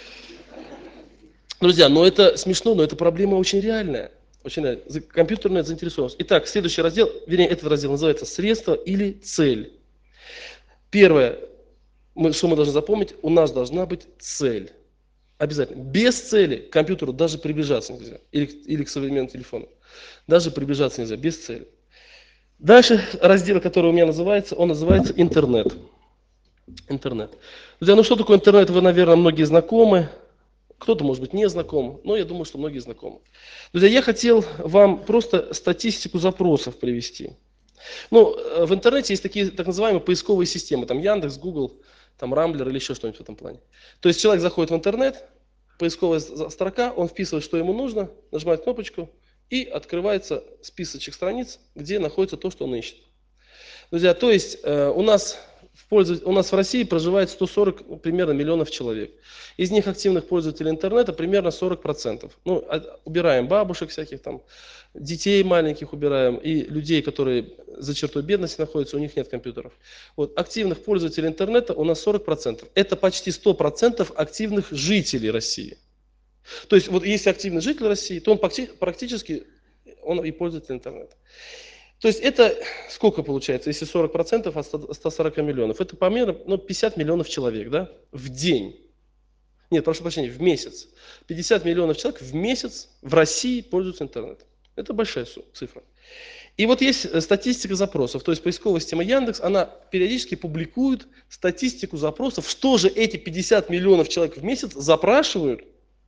Друзья, это смешно, но это проблема очень реальная. Очень реальная. Компьютерная заинтересованность. Итак, следующий раздел, этот раздел называется «Средство или цель». Первое. Что мы должны запомнить? У нас должна быть цель. Обязательно. Без цели к компьютеру даже приближаться нельзя. Или к современному телефону. Даже приближаться нельзя, без цели. Дальше раздел, который у меня называется, он называется интернет. Интернет. Друзья, что такое интернет, вы, наверное, многие знакомы. Кто-то, может быть, не знаком, но я думаю, что многие знакомы. Друзья, я хотел вам просто статистику запросов привести. В интернете есть такие так называемые поисковые системы, там Яндекс, Google, там Рамблер или еще что-нибудь в этом плане. То есть человек заходит в интернет, поисковая строка, он вписывает, что ему нужно, нажимает кнопочку, и открывается списочек страниц, где находится то, что он ищет. Друзья, то есть у нас в России проживает 140 примерно миллионов человек. Из них активных пользователей интернета примерно 40%. Убираем бабушек всяких там, детей маленьких убираем и людей, которые за чертой бедности находятся, у них нет компьютеров. Активных пользователей интернета у нас 40%. Это почти 100% активных жителей России. То есть если активный житель России, то он практически и пользователь интернета. То есть это сколько получается, если 40% от 140 миллионов? Это примерно 50 миллионов человек, да, в день. Нет, прошу прощения, в месяц. 50 миллионов человек в месяц в России пользуются интернетом. Это большая цифра. И есть статистика запросов, то есть поисковая система Яндекс, она периодически публикует статистику запросов, что же эти 50 миллионов человек в месяц запрашивают,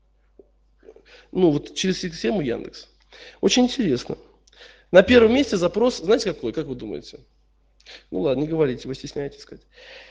через систему Яндекс. Очень интересно. На первом месте запрос, знаете какой, как вы думаете? Ладно, не говорите, вы стесняетесь сказать.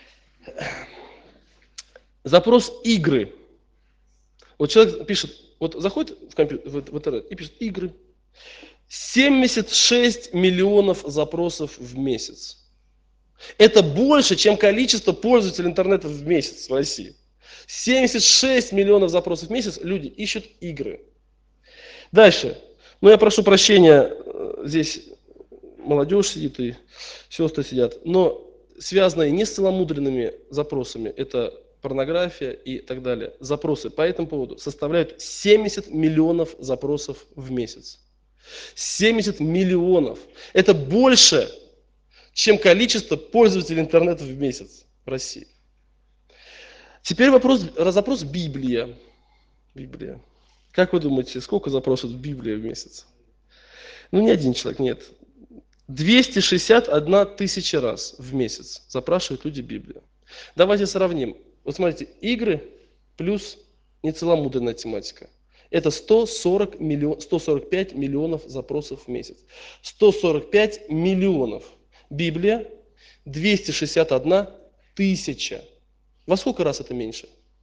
Запрос игры. Человек пишет, заходит в интернет и пишет игры. 76 миллионов запросов в месяц. Это больше, чем количество пользователей интернета в месяц в России. 76 миллионов запросов в месяц люди ищут игры. Дальше. Ну, я прошу прощения, здесь молодежь сидит и сестры сидят, но связанные не с целомудренными запросами, это порнография и так далее, запросы по этому поводу составляют 70 миллионов запросов в месяц. 70 миллионов. Это больше, чем количество пользователей интернета в месяц в России. Теперь запрос Библия. Библия. Как вы думаете, сколько запросов в Библии в месяц? Ну, не один человек, нет. 261 тысяча раз в месяц запрашивают люди Библию. Давайте сравним. Вот смотрите, игры плюс нецеломудренная тематика. Это 145 миллионов запросов в месяц. 145 миллионов. Библия 261 тысяча. Во сколько раз это меньше?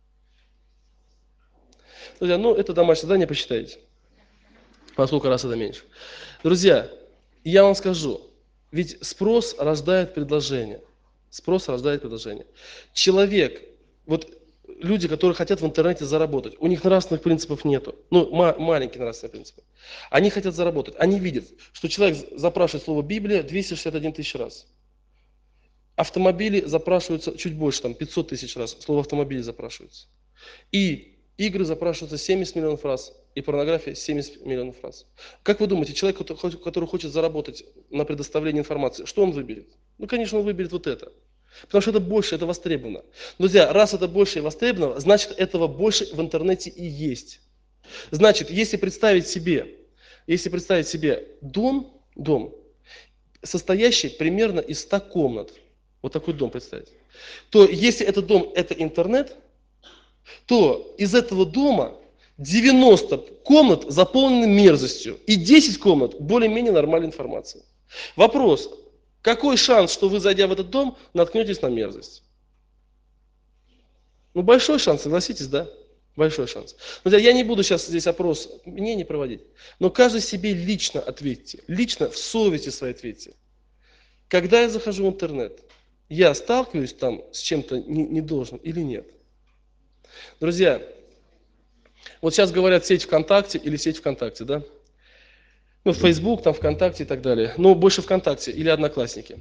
Друзья, ну это домашнее задание, посчитайте. Во сколько раз это меньше? Друзья, я вам скажу, ведь спрос рождает предложение. Спрос рождает предложение. Человек, вот люди, которые хотят в интернете заработать, у них нравственных принципов нету. Ну, маленькие нравственные принципы. Они хотят заработать. Они видят, что человек запрашивает слово Библия 261 тысяч раз. Автомобили запрашиваются чуть больше, там 500 тысяч раз. Слово автомобили запрашивается. И игры запрашиваются 70 миллионов раз. И порнография 70 миллионов раз. Как вы думаете, человек, который хочет заработать на предоставлении информации, что он выберет? Ну, конечно, он выберет вот это. Потому что это больше, это востребовано. Друзья, раз это больше и востребовано, значит, этого больше в интернете и есть. Значит, если представить себе дом, состоящий примерно из 100 комнат, вот такой дом представить, то если этот дом это интернет, то из этого дома 90 комнат заполнены мерзостью и 10 комнат более-менее нормальной информацией. Вопрос, какой шанс, что вы, зайдя в этот дом, наткнетесь на мерзость? Ну, большой шанс, согласитесь, да? Большой шанс. Друзья, я не буду сейчас здесь опрос мнений проводить, но каждый себе лично ответьте, лично в совести своей ответьте. Когда я захожу в интернет, я сталкиваюсь там с чем-то недолжным или нет? Друзья, вот сейчас говорят сеть ВКонтакте или сеть ВКонтакте, да? Ну, Facebook, там ВКонтакте и так далее. Но больше ВКонтакте или Одноклассники.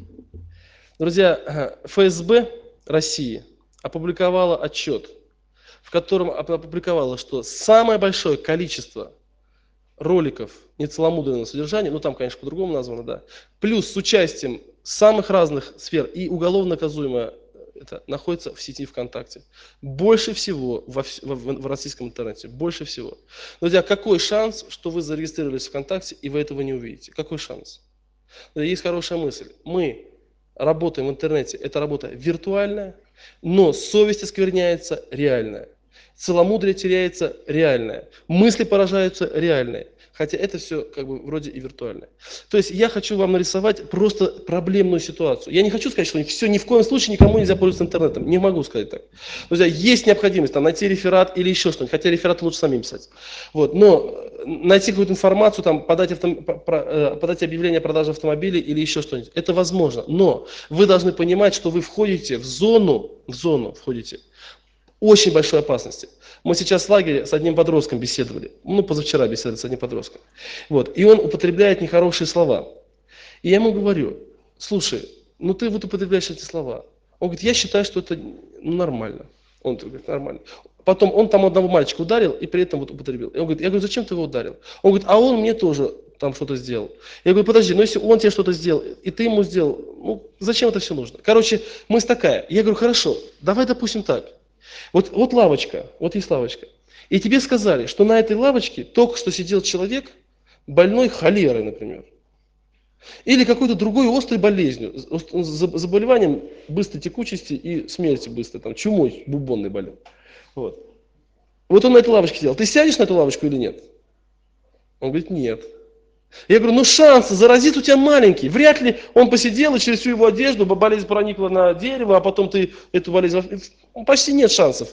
Друзья, ФСБ России опубликовала отчет, в котором опубликовала, что самое большое количество роликов нецеломудренного содержания, ну там, конечно, по-другому названо, да, плюс с участием самых разных сфер и уголовно наказуемое, это находится в сети ВКонтакте. Больше всего в российском интернете. Больше всего. Друзья, какой шанс, что вы зарегистрировались в ВКонтакте и вы этого не увидите? Какой шанс? Есть хорошая мысль. Мы работаем в интернете, это работа виртуальная, но совесть оскверняется реальная. Целомудрие теряется реальное. Мысли поражаются реальные. Хотя это все как бы вроде и виртуальное. То есть я хочу вам нарисовать просто проблемную ситуацию. Я не хочу сказать, что все, ни в коем случае никому нельзя пользоваться интернетом. Не могу сказать так. Друзья, есть необходимость там, найти реферат или еще что-нибудь. Хотя реферат лучше самим писать. Вот. Но найти какую-то информацию, там, подать объявление о продаже автомобиля или еще что-нибудь. Это возможно. Но вы должны понимать, что вы входите в зону входите очень большой опасности. Мы сейчас в лагере с одним подростком беседовали. Ну, позавчера беседовали с одним подростком. Вот. И он употребляет нехорошие слова. И я ему говорю, слушай, ну ты вот употребляешь эти слова. Он говорит, я считаю, что это нормально. Он говорит, нормально. Потом он там одного мальчика ударил и при этом вот употребил. И он говорит, я говорю, зачем ты его ударил? Он говорит, а он мне тоже там что-то сделал. Я говорю, подожди, но если он тебе что-то сделал, и ты ему сделал, ну зачем это все нужно? Короче, мысль такая. Я говорю, хорошо, давай допустим так. Вот лавочка, вот есть лавочка. И тебе сказали, что на этой лавочке только что сидел человек, больной холерой, например. Или какой-то другой острой болезнью, заболеванием быстрой текучести и смерти быстрой, там, чумой бубонной болел. Вот он на этой лавочке сидел. Ты сядешь на эту лавочку или нет? Он говорит, нет. Я говорю, ну шансы заразить у тебя маленькие. Вряд ли он посидел, и через всю его одежду болезнь проникла на дерево, а потом ты эту болезнь... Почти нет шансов.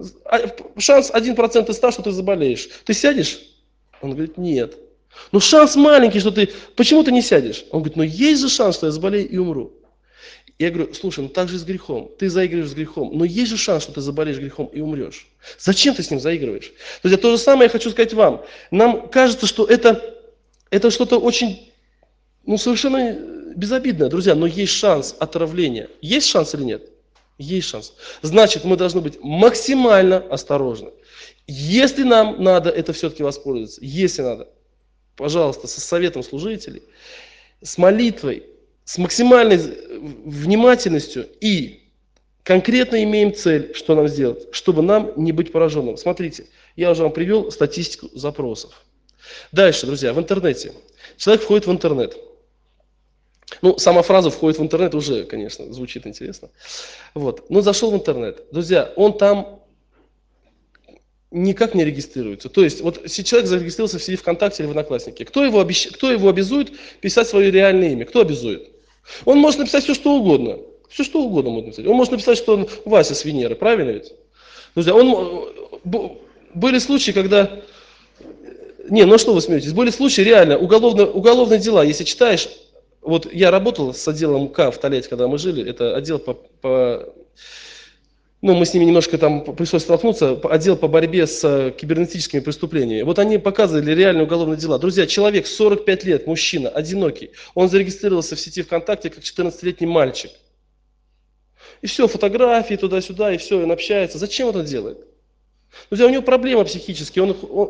Шанс 1% из 100, что ты заболеешь. Ты сядешь? Он говорит, нет. Ну шанс маленький, что ты... Почему ты не сядешь? Он говорит, ну есть же шанс, что я заболею и умру. Я говорю, слушай, ну так же и с грехом. Ты заигрываешь с грехом, но есть же шанс, что ты заболеешь грехом и умрешь. Зачем ты с ним заигрываешь? Друзья, то же самое я хочу сказать вам. Нам кажется, что это что-то очень, совершенно безобидное, друзья, но есть шанс отравления. Есть шанс или нет? Есть шанс. Значит, мы должны быть максимально осторожны. Если нам надо это все-таки воспользоваться, если надо, пожалуйста, со советом служителей, с молитвой, с максимальной внимательностью и конкретно имеем цель, что нам сделать, чтобы нам не быть пораженным. Смотрите, я уже вам привел статистику запросов. Дальше, друзья, в интернете. Человек входит в интернет. Сама фраза «входит в интернет» уже, конечно, звучит интересно. Зашел в интернет. Друзья, он там никак не регистрируется. То есть, если человек зарегистрировался в сети ВКонтакте или в Одноклассники, кто его обязует писать свое реальное имя? Кто обязует? Он может написать все, что угодно. Все, что угодно может написать. Он может написать, что он Вася с Венеры, правильно ведь? Друзья, были случаи, когда... что вы смеетесь? Были случаи, реально, уголовные дела, если читаешь... я работал с отделом К в Тольятти, когда мы жили, это отдел мы с ними немножко там пришлось столкнуться, отдел по борьбе с кибернетическими преступлениями. Они показывали реальные уголовные дела. Друзья, человек 45 лет, мужчина, одинокий, он зарегистрировался в сети ВКонтакте как 14-летний мальчик. И все, фотографии туда-сюда, и все, он общается. Зачем он это делает? Друзья, у него проблема психические,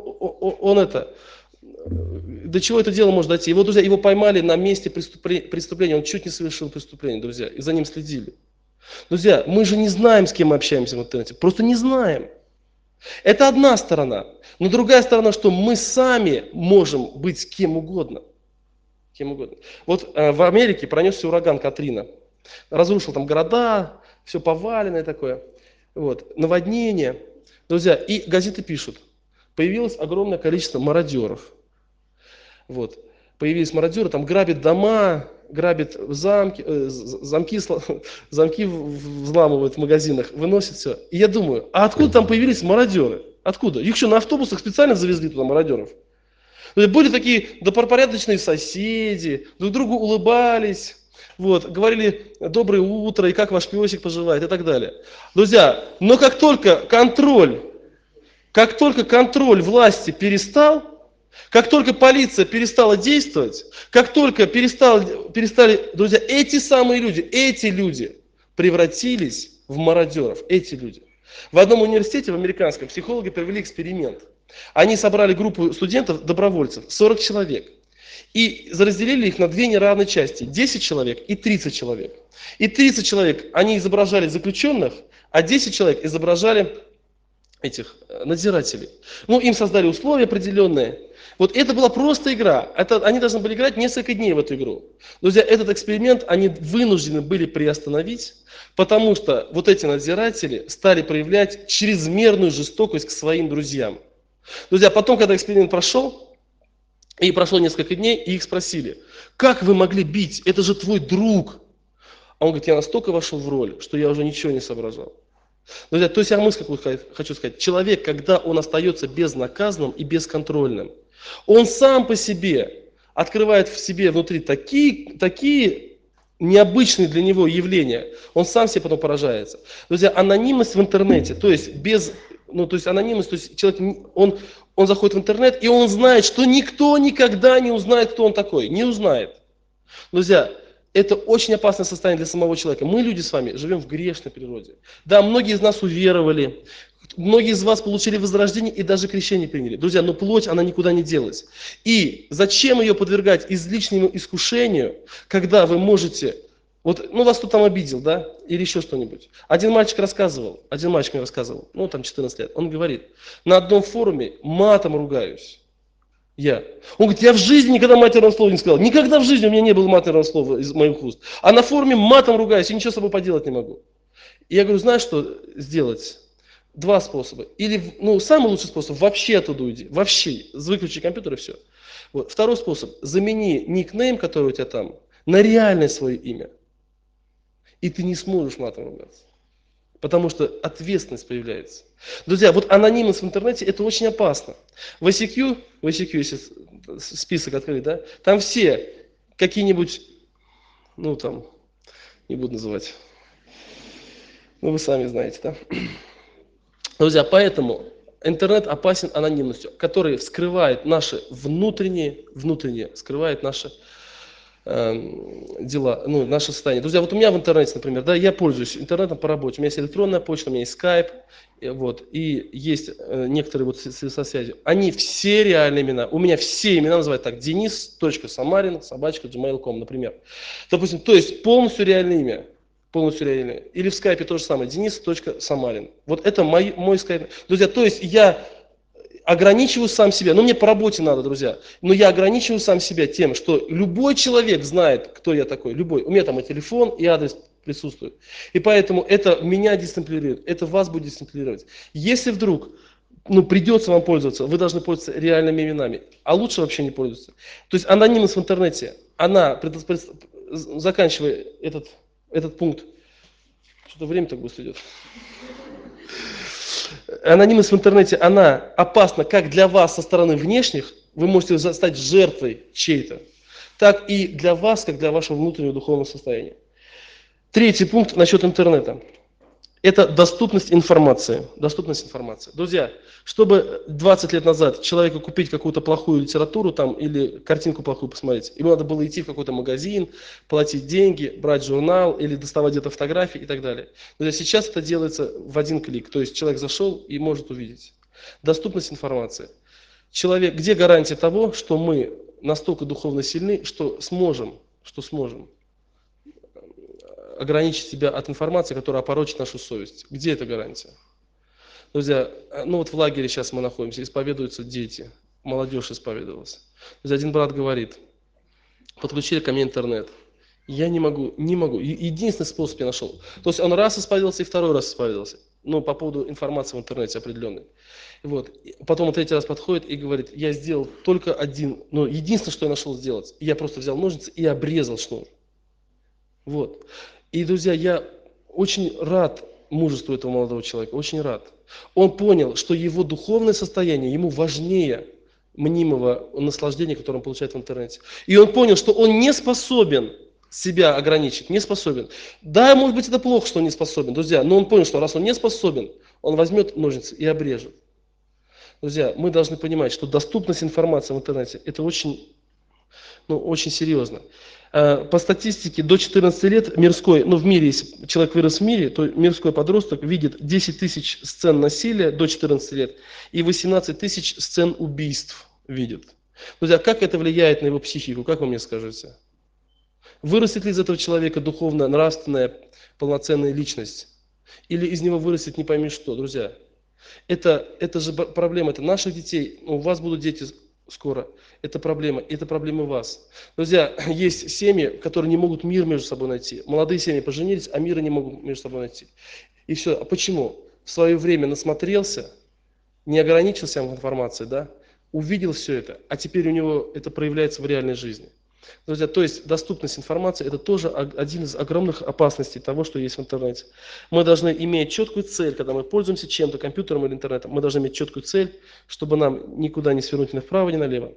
до чего это дело может дойти? Друзья, его поймали на месте преступления, он чуть не совершил преступление, друзья, и за ним следили. Друзья, мы же не знаем, с кем мы общаемся в интернете, просто не знаем. Это одна сторона. Но другая сторона, что мы сами можем быть кем угодно. Кем угодно. В Америке пронесся ураган Катрина. Разрушил там города, все поваленное такое. Наводнение. Друзья, и газеты пишут, появилось огромное количество мародеров. Появились мародеры, там грабят дома, грабят замки взламывают в магазинах, выносят все. И я думаю, а откуда там появились мародеры? Откуда? Их что, на автобусах специально завезли туда мародеров? Были такие добропорядочные соседи, друг другу улыбались, говорили доброе утро, и как ваш песик поживает, и так далее. Друзья, но как только контроль власти перестал, как только полиция перестала действовать, как только перестали, друзья, эти люди превратились в мародеров, эти люди. В одном университете, в американском, психологи провели эксперимент. Они собрали группу студентов, добровольцев, 40 человек, и разделили их на две неравные части, 10 человек и 30 человек. И 30 человек, они изображали заключенных, а 10 человек изображали этих надзирателей. Им создали условия определенные. Это была просто игра. Они должны были играть несколько дней в эту игру. Друзья, этот эксперимент они вынуждены были приостановить, потому что эти надзиратели стали проявлять чрезмерную жестокость к своим друзьям. Друзья, потом, когда эксперимент прошел, и прошло несколько дней, и их спросили, как вы могли бить? Это же твой друг. А он говорит, я настолько вошел в роль, что я уже ничего не соображал. Друзья, то есть я мысль какую хочу сказать. Человек, когда он остается безнаказанным и бесконтрольным, он сам по себе открывает в себе внутри такие необычные для него явления. Он сам себе потом поражается. Друзья, анонимность в интернете, то есть анонимность, то есть человек, он заходит в интернет, и он знает, что никто никогда не узнает, кто он такой. Не узнает. Друзья, это очень опасное состояние для самого человека. Мы, люди с вами, живем в грешной природе. Да, многие из нас уверовали, многие из вас получили возрождение и даже крещение приняли. Друзья, но плоть, она никуда не делась. И зачем ее подвергать излишнему искушению, когда вы можете... вас кто там обидел, да? Или еще что-нибудь. Один мальчик мне рассказывал, 14 лет, он говорит, на одном форуме матом ругаюсь. Он говорит, я в жизни никогда матерного слова не сказал. Никогда в жизни у меня не было матерного слова из моих уст. А на форуме матом ругаюсь и ничего с собой поделать не могу. И я говорю, знаешь, что сделать? Два способа. Или, самый лучший способ, вообще оттуда уйди. Вообще, выключи компьютер и все. Второй способ, замени никнейм, который у тебя там, на реальное свое имя. И ты не сможешь матом ругаться. Потому что ответственность появляется. Друзья, анонимность в интернете это очень опасно. В ICQ, если список открыть, да, там все какие-нибудь, не буду называть. Ну, вы сами знаете, да? Друзья, поэтому интернет опасен анонимностью, который вскрывает наши внутренние скрывает наши дела, ну, наше состояние. Друзья, вот у меня в интернете, например, да, я пользуюсь интернетом по работе. У меня есть электронная почта, у меня есть скайп, вот, и есть некоторые вот со связью. Они все реальные имена. У меня все имена называют так: denis.samarin@gmail.com, например. Допустим, то есть полностью реальное имя. Полностью реальное. Или в скайпе то же самое: denis.samarin. Вот это мой скайп. Друзья, то есть я ограничиваю сам себя. Ну, мне по работе надо, друзья. Но я ограничиваю сам себя тем, что любой человек знает, кто я такой. Любой. У меня там и телефон, и адрес присутствует. И поэтому это меня дисциплинирует, это вас будет дисциплинировать. Если вдруг придется вам пользоваться, вы должны пользоваться реальными именами. А лучше вообще не пользоваться. То есть анонимность в интернете, она, заканчивая этот пункт, что-то время так быстро идет. Анонимность в интернете, она опасна как для вас со стороны внешних, вы можете стать жертвой чьей-то, так и для вас, как для вашего внутреннего духовного состояния. Третий пункт насчет интернета. Это доступность информации. Доступность информации. Друзья, чтобы 20 лет назад человеку купить какую-то плохую литературу там, или картинку плохую посмотреть, ему надо было идти в какой-то магазин, платить деньги, брать журнал или доставать где-то фотографии и так далее. Друзья, сейчас это делается в один клик. То есть человек зашел и может увидеть. Доступность информации. Человек, где гарантия того, что мы настолько духовно сильны, что сможем ограничить себя от информации, которая опорочит нашу совесть? Где эта гарантия? Друзья, вот в лагере сейчас мы находимся, исповедуются дети, молодежь исповедовалась. Друзья, один брат говорит: подключили ко мне интернет. Я не могу. Единственный способ я нашел. То есть он раз исповедовался и второй раз исповедовался. По поводу информации в интернете определенной. Вот. Потом он третий раз подходит и говорит: я сделал только единственное, что я нашел сделать. Я просто взял ножницы и обрезал шнур. Вот. И, друзья, я очень рад мужеству этого молодого человека, очень рад. Он понял, что его духовное состояние ему важнее мнимого наслаждения, которое он получает в интернете. И он понял, что он не способен себя ограничить, не способен. Да, может быть, это плохо, что он не способен, друзья, но он понял, что раз он не способен, он возьмет ножницы и обрежет. Друзья, мы должны понимать, что доступность информации в интернете – это очень серьезно. По статистике, до 14 лет мирской, в мире, если человек вырос в мире, то мирской подросток видит 10 тысяч сцен насилия до 14 лет и 18 тысяч сцен убийств видит. Друзья, как это влияет на его психику, как вы мне скажете? Вырастет ли из этого человека духовная, нравственная, полноценная личность? Или из него вырастет не пойми что, друзья? Это же проблема, это наших детей, у вас будут дети скоро. Это проблема вас. Друзья, есть семьи, которые не могут мир между собой найти. Молодые семьи поженились, а мира не могут между собой найти. И все. А почему? В свое время насмотрелся, не ограничился в информации, да? Увидел все это, а теперь у него это проявляется в реальной жизни. Друзья, то есть доступность информации – это тоже один из огромных опасностей того, что есть в интернете. Мы должны иметь четкую цель, когда мы пользуемся чем-то, компьютером или интернетом, мы должны иметь четкую цель, чтобы нам никуда не свернуть ни вправо, ни налево.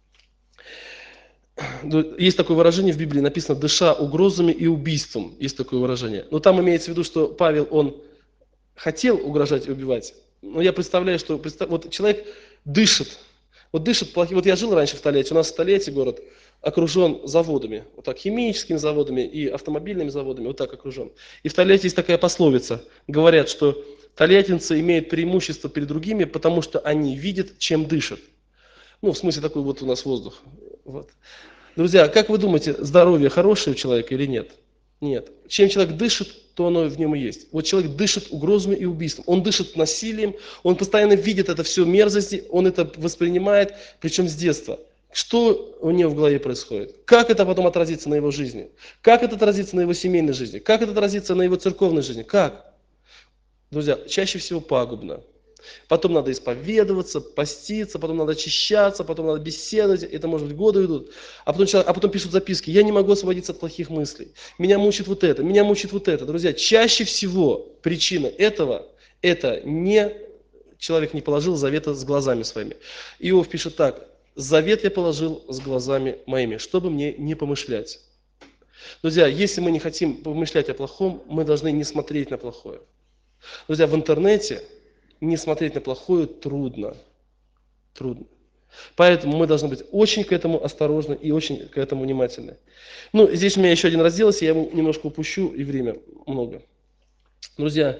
Есть такое выражение в Библии, написано: «дыша угрозами и убийством». Есть такое выражение. Но там имеется в виду, что Павел, он хотел угрожать и убивать. Но я представляю, что вот человек дышит. Дышит плохо. Вот я жил раньше в Тольятти, у нас в Тольятти город окружен заводами, вот так, химическими заводами и автомобильными заводами, вот так окружен. И в Тольятти есть такая пословица, говорят, что тольяттинцы имеют преимущество перед другими, потому что они видят, чем дышат. В смысле, такой вот у нас воздух. Вот. Друзья, как вы думаете, здоровье хорошее у человека или нет? Нет. Чем человек дышит, то оно в нем и есть. Вот человек дышит угрозами и убийством. Он дышит насилием, он постоянно видит это все мерзости, он это воспринимает, причем с детства. Что у него в голове происходит? Как это потом отразится на его жизни? Как это отразится на его семейной жизни? Как это отразится на его церковной жизни? Как? Друзья, чаще всего пагубно. Потом надо исповедоваться, поститься, потом надо очищаться, потом надо беседовать, это, может быть, годы идут. А потом пишут записки: я не могу освободиться от плохих мыслей, меня мучит вот это, меня мучит вот это. Друзья, чаще всего причина этого, это не человек не положил завета с глазами своими. Иов пишет так: завет я положил с глазами моими, чтобы мне не помышлять. Друзья, если мы не хотим помышлять о плохом, мы должны не смотреть на плохое. Друзья, в интернете не смотреть на плохое трудно. Трудно. Поэтому мы должны быть очень к этому осторожны и очень к этому внимательны. Ну, здесь у меня еще один раздел, если я его немножко упущу, и время много. Друзья,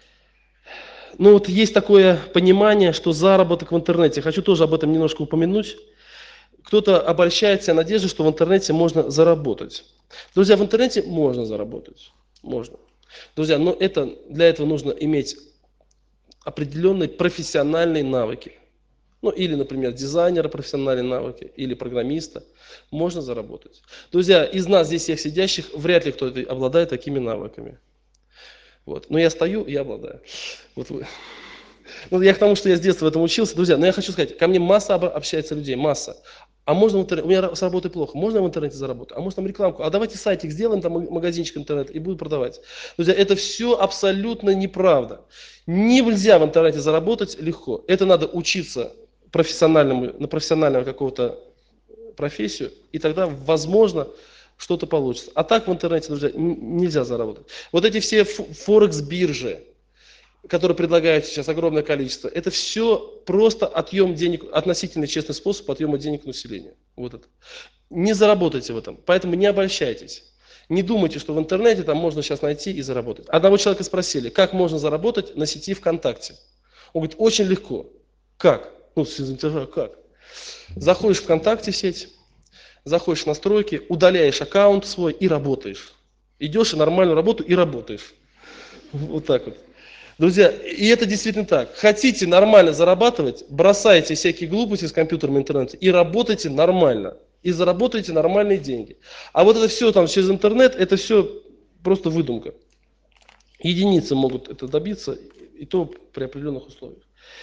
ну вот есть такое понимание, что заработок в интернете, хочу тоже об этом немножко упомянуть. Кто-то обольщает себя надеждой, что в интернете можно заработать. Друзья, в интернете можно заработать. Можно. Друзья, но для этого нужно иметь определенные профессиональные навыки. Ну, или, например, дизайнера профессиональные навыки, или программиста. Можно заработать. Друзья, из нас здесь всех сидящих вряд ли кто-то обладает такими навыками. Вот. Но я стою, я обладаю. Вот вы. Ну, я к тому, что я с детства в этом учился. Друзья, но я хочу сказать, ко мне масса общается людей, масса. А можно в интернете, у меня с работой плохо, можно в интернете заработать? А может там рекламку? А давайте сайтик сделаем, там магазинчик интернет и буду продавать. Друзья, это все абсолютно неправда. Нельзя в интернете заработать легко. Это надо учиться на профессиональную какую-то профессию, и тогда, возможно, что-то получится. А так в интернете, друзья, нельзя заработать. Вот эти все форекс-биржи, которые предлагают сейчас огромное количество, это все просто отъем денег, относительно честный способ отъема денег населения. Вот это. Не заработайте в этом, поэтому не обольщайтесь. Не думайте, что в интернете там можно сейчас найти и заработать. Одного человека спросили, как можно заработать на сети ВКонтакте. Он говорит, очень легко. Как? Ну, как? Заходишь в ВКонтакте сеть, заходишь в настройки, удаляешь аккаунт свой и работаешь. Идешь на нормальную работу и работаешь. Вот так вот. Друзья, и это действительно так. Хотите нормально зарабатывать, бросайте всякие глупости с компьютером и интернетом и работайте нормально. И заработайте нормальные деньги. А вот это все там через интернет, это все просто выдумка. Единицы могут это добиться, и то при определенных условиях.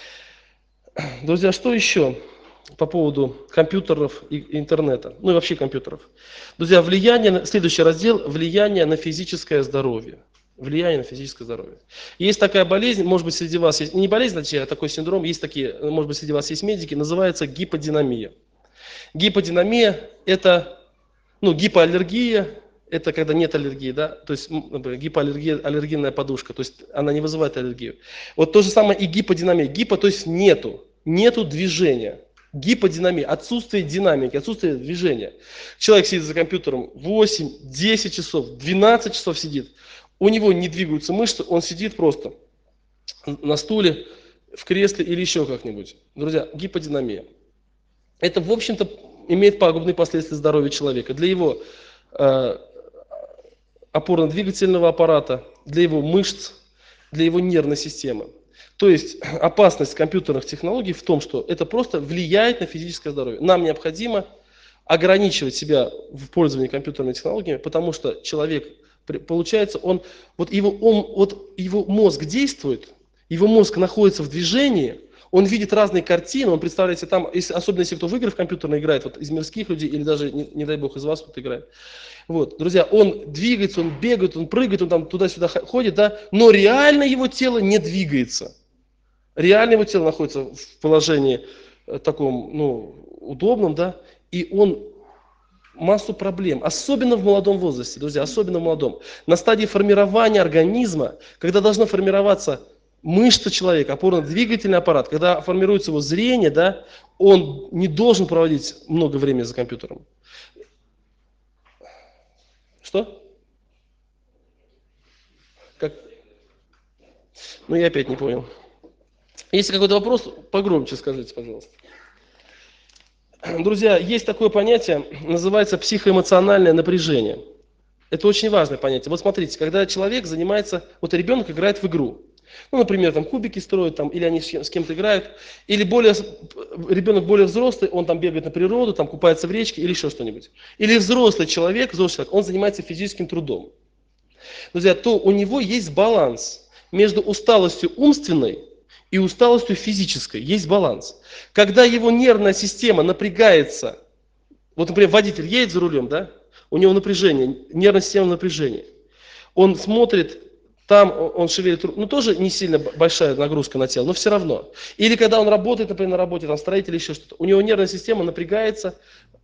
Друзья, что еще по поводу компьютеров и интернета? Ну и вообще компьютеров. Друзья, следующий раздел – влияние на физическое здоровье. Влияние на физическое здоровье. Есть такая болезнь, может быть, среди вас есть, не болезнь, а такой синдром, есть такие, может быть, среди вас есть медики, называется гиподинамия. Гиподинамия – это, гипоаллергия, это когда нет аллергии, да, то есть гипоаллергия, аллергенная подушка, то есть она не вызывает аллергию. Вот то же самое и гиподинамия. Гипо, то есть нету движения. Гиподинамия, отсутствие динамики, отсутствие движения. Человек сидит за компьютером 8, 10 часов, 12 часов сидит, у него не двигаются мышцы, он сидит просто на стуле, в кресле или еще как-нибудь. Друзья, гиподинамия. Это, в общем-то, имеет пагубные последствия здоровья человека. Для его опорно-двигательного аппарата, для его мышц, для его нервной системы. То есть опасность компьютерных технологий в том, что это просто влияет на физическое здоровье. Нам необходимо ограничивать себя в пользовании компьютерными технологиями, потому что человек, получается, его мозг действует, его мозг находится в движении, он видит разные картины, он представляет себе там, особенно если кто в игры в компьютерные играет, вот из мирских людей, или даже, не дай бог, из вас кто-то играет. Вот, друзья, он двигается, он бегает, он прыгает, он там туда-сюда ходит, да, но реально его тело не двигается. Реально его тело находится в положении таком, удобном, да, и он массу проблем, особенно в молодом возрасте, друзья, особенно в молодом. На стадии формирования организма, когда должна формироваться мышца человека, опорно-двигательный аппарат, когда формируется его зрение, да, он не должен проводить много времени за компьютером. Что? Как? Я опять не понял. Если какой-то вопрос, погромче скажите, пожалуйста. Друзья, есть такое понятие, называется психоэмоциональное напряжение. Это очень важное понятие. Вот смотрите, когда человек занимается, вот ребенок играет в игру. Например, там кубики строят, или они с кем-то играют, или ребенок более взрослый, он там бегает на природу, там купается в речке или еще что-нибудь. Или взрослый человек, он занимается физическим трудом. Друзья, то у него есть баланс между усталостью умственной и усталостью физической. Есть баланс. Когда его нервная система напрягается, вот, например, водитель едет за рулем, да, у него напряжение, нервная система напряжение. Он смотрит, там он шевелит, тоже не сильно большая нагрузка на тело, но все равно. Или когда он работает, например, на работе, там строитель, еще что-то, у него нервная система напрягается,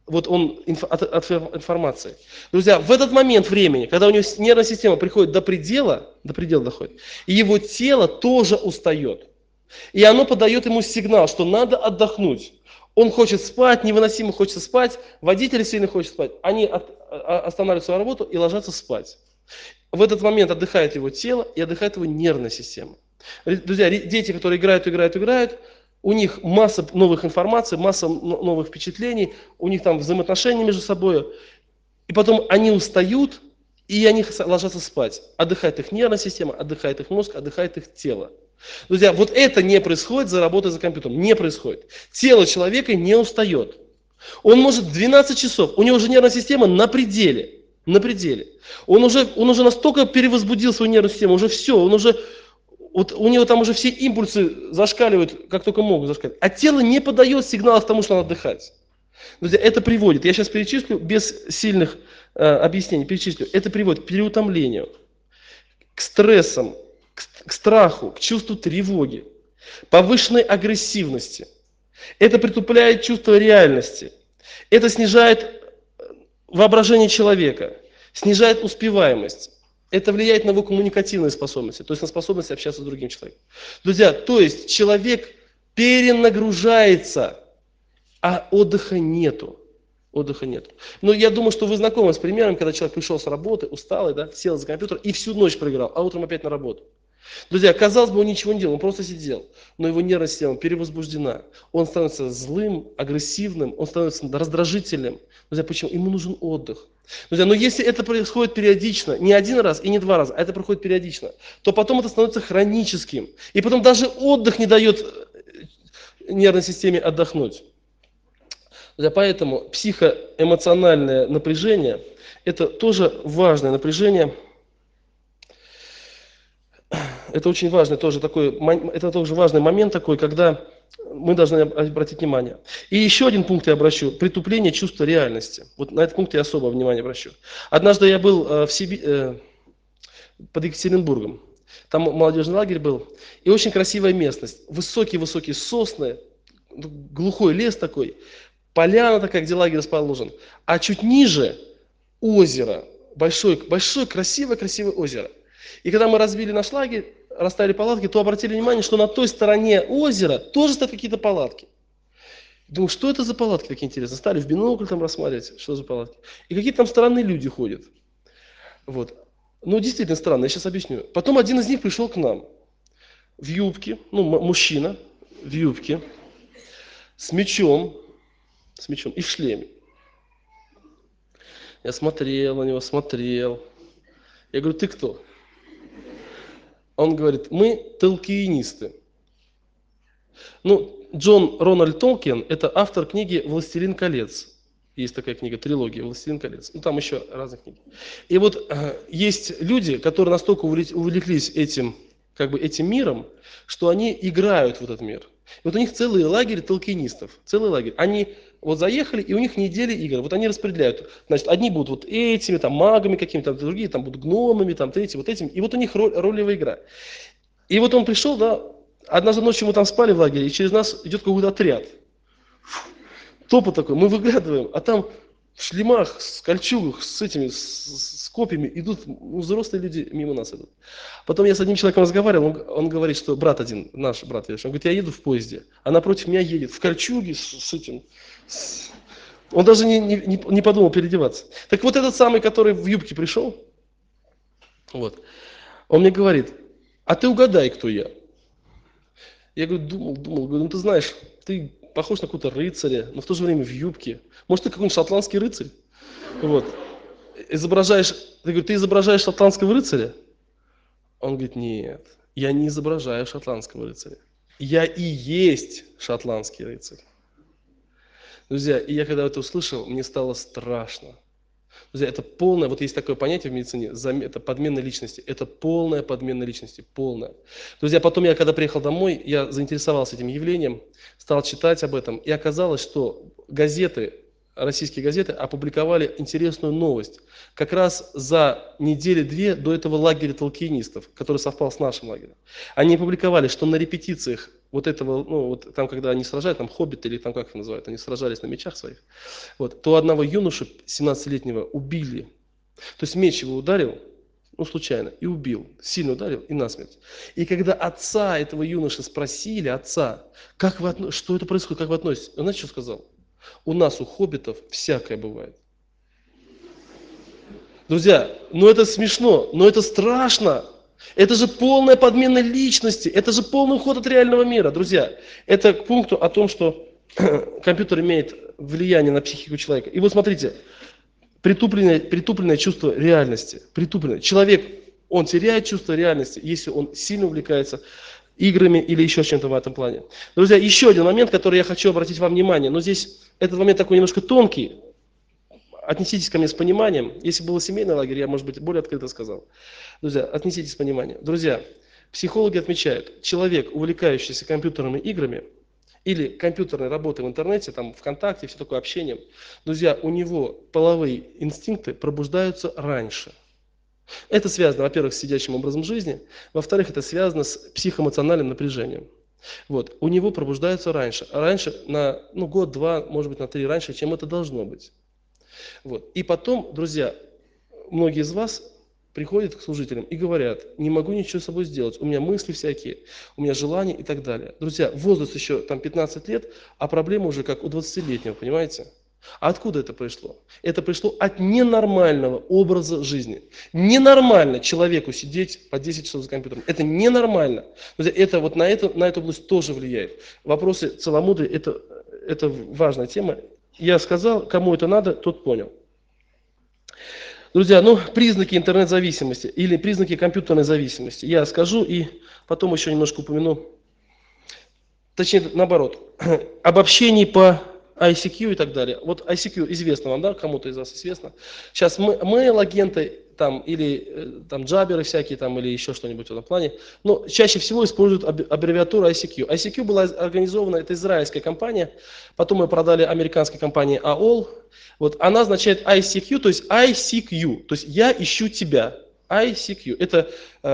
вот он от информации. Друзья, в этот момент времени, когда у него нервная система приходит до предела доходит, и его тело тоже устает. И оно подает ему сигнал, что надо отдохнуть. Он хочет спать, невыносимо хочется спать, водитель сильно хочет спать. Они останавливают свою работу и ложатся спать. В этот момент отдыхает его тело и отдыхает его нервная система. Друзья, дети, которые играют, у них масса новых информаций, масса новых впечатлений, у них там взаимоотношения между собой. И потом они устают, и они ложатся спать. Отдыхает их нервная система, отдыхает их мозг, отдыхает их тело. Друзья, вот это не происходит за работой за компьютером. Не происходит. Тело человека не устает. Он может 12 часов, у него уже нервная система на пределе. На пределе. Он уже настолько перевозбудил свою нервную систему, уже все, вот у него там уже все импульсы зашкаливают, как только могут зашкаливать. А тело не подает сигналов к тому, что надо отдыхать. Друзья, это приводит, я сейчас перечислю без сильных объяснений, это приводит к переутомлению, к стрессам, к страху, к чувству тревоги, повышенной агрессивности. Это притупляет чувство реальности. Это снижает воображение человека, снижает успеваемость. Это влияет на его коммуникативные способности, то есть на способность общаться с другим человеком. Друзья, то есть человек перенагружается, а отдыха нету. Но я думаю, что вы знакомы с примером, когда человек пришел с работы, усталый, да, сел за компьютер и всю ночь проиграл, а утром опять на работу. Друзья, казалось бы, он ничего не делал, он просто сидел, но его нервная система перевозбуждена. Он становится злым, агрессивным, он становится раздражительным. Друзья, почему? Ему нужен отдых. Друзья, но если это происходит периодично, не один раз и не два раза, а это происходит периодично, то потом это становится хроническим. И потом даже отдых не дает нервной системе отдохнуть. Друзья, поэтому психоэмоциональное напряжение – это тоже важное напряжение. Это очень важный тоже важный момент такой, когда мы должны обратить внимание. И еще один пункт я обращу – притупление чувства реальности. Вот на этот пункт я особое внимание обращу. Однажды я был под Екатеринбургом. Там молодежный лагерь был. И очень красивая местность. Высокие-высокие сосны, глухой лес такой, поляна такая, где лагерь расположен. А чуть ниже озеро, большое красивое озеро. И когда мы разбили наш лагерь, расставили палатки, то обратили внимание, что на той стороне озера тоже стоят какие-то палатки. Думаю, что это за палатки такие интересные? Стали в бинокль там рассматривать, что за палатки. И какие-то там странные люди ходят. Вот. Ну, действительно странно, я сейчас объясню. Потом один из них пришел к нам в юбке, мужчина в юбке, с мечом и в шлеме. Я смотрел на него. Я говорю, ты кто? Он говорит, мы толкиенисты. Джон Рональд Толкиен – это автор книги «Властелин колец». Есть такая книга, трилогия «Властелин колец». Там еще разные книги. И вот есть люди, которые настолько увлеклись этим миром, что они играют в этот мир. И вот у них целый лагерь толкиенистов, целый лагерь. Они вот заехали, и у них недели игр. Вот они распределяют. Значит, одни будут вот этими, там, магами какими-то, другие там будут гномами, там, третьи вот этими. И вот у них ролевая игра. И вот он пришел, да, однажды ночью мы там спали в лагере, и через нас идет какой-то отряд. Топот такой, мы выглядываем, а там в шлемах, с кольчугах, с копьями идут взрослые люди мимо нас идут. Потом я с одним человеком разговаривал, он говорит, что наш брат, он говорит, я еду в поезде, а напротив меня едет в кольчуге с этим. Он даже не подумал переодеваться. Так вот этот самый, который в юбке пришел, вот, он мне говорит, а ты угадай, кто я. Я говорю, думал, ты знаешь, ты похож на какого-то рыцаря, но в то же время в юбке. Может, ты какой-нибудь шотландский рыцарь? Вот. Ты изображаешь шотландского рыцаря? Он говорит, нет, я не изображаю шотландского рыцаря. Я и есть шотландский рыцарь. Друзья, и я когда это услышал, мне стало страшно. Друзья, это полное, вот есть такое понятие в медицине, это подмена личности. Это полная подмена личности, полная. Друзья, потом я, когда приехал домой, я заинтересовался этим явлением, стал читать об этом, и оказалось, что российские газеты опубликовали интересную новость. Как раз за недели-две до этого лагеря толкиенистов, который совпал с нашим лагерем. Они опубликовали, что на репетициях вот этого, ну, вот там, когда они сражают, там хоббиты или там как их называют, они сражались на мечах своих, вот, то одного юношу 17-летнего убили. То есть меч его ударил, ну, случайно, и убил, сильно ударил и насмерть. И когда отца этого юноши спросили, отца, как вы что это происходит, как вы относитесь, он знаете, что сказал? У нас, у хоббитов, всякое бывает. Друзья, ну это смешно, но это страшно. Это же полная подмена личности, это же полный уход от реального мира. Друзья, это к пункту о том, что компьютер имеет влияние на психику человека. И вот смотрите, притупленное чувство реальности. Притупленное. Человек, он теряет чувство реальности, если он сильно увлекается играми или еще чем-то в этом плане. Друзья, еще один момент, который я хочу обратить вам внимание. Но здесь этот момент такой немножко тонкий. Отнеситесь ко мне с пониманием. Если был семейный лагерь, я, может быть, более открыто сказал. Друзья, отнеситесь с пониманием. Друзья, психологи отмечают, человек, увлекающийся компьютерными играми или компьютерной работой в интернете, там ВКонтакте, все такое общение, друзья, у него половые инстинкты пробуждаются раньше. Это связано, во-первых, с сидячим образом жизни, во-вторых, это связано с психоэмоциональным напряжением. Вот, у него пробуждаются раньше на год, два, может быть, на 3 раньше, чем это должно быть. Вот. И потом, друзья, многие из вас приходят к служителям и говорят, не могу ничего с собой сделать, у меня мысли всякие, у меня желания и так далее. Друзья, возраст еще там 15 лет, а проблема уже как у 20-летнего, понимаете? А откуда это пришло? Это пришло от ненормального образа жизни. Ненормально человеку сидеть по 10 часов за компьютером. Это ненормально. Друзья, это вот на эту область тоже влияет. Вопросы целомудрия это важная тема. Я сказал, кому это надо, тот понял. Друзья, признаки интернет-зависимости или признаки компьютерной зависимости. Я скажу и потом еще немножко упомяну. Точнее, наоборот. Об общении по ICQ и так далее. Вот ICQ известно вам, да? Кому-то из вас известно. Сейчас mail-агенты там, или там джаберы всякие, там, или еще что-нибудь в этом плане. Но чаще всего используют аббревиатуру ICQ. ICQ была организована, это израильская компания, потом ее продали американской компании AOL. Вот, она означает ICQ, то есть ICQ, то есть я ищу тебя. ICQ. Это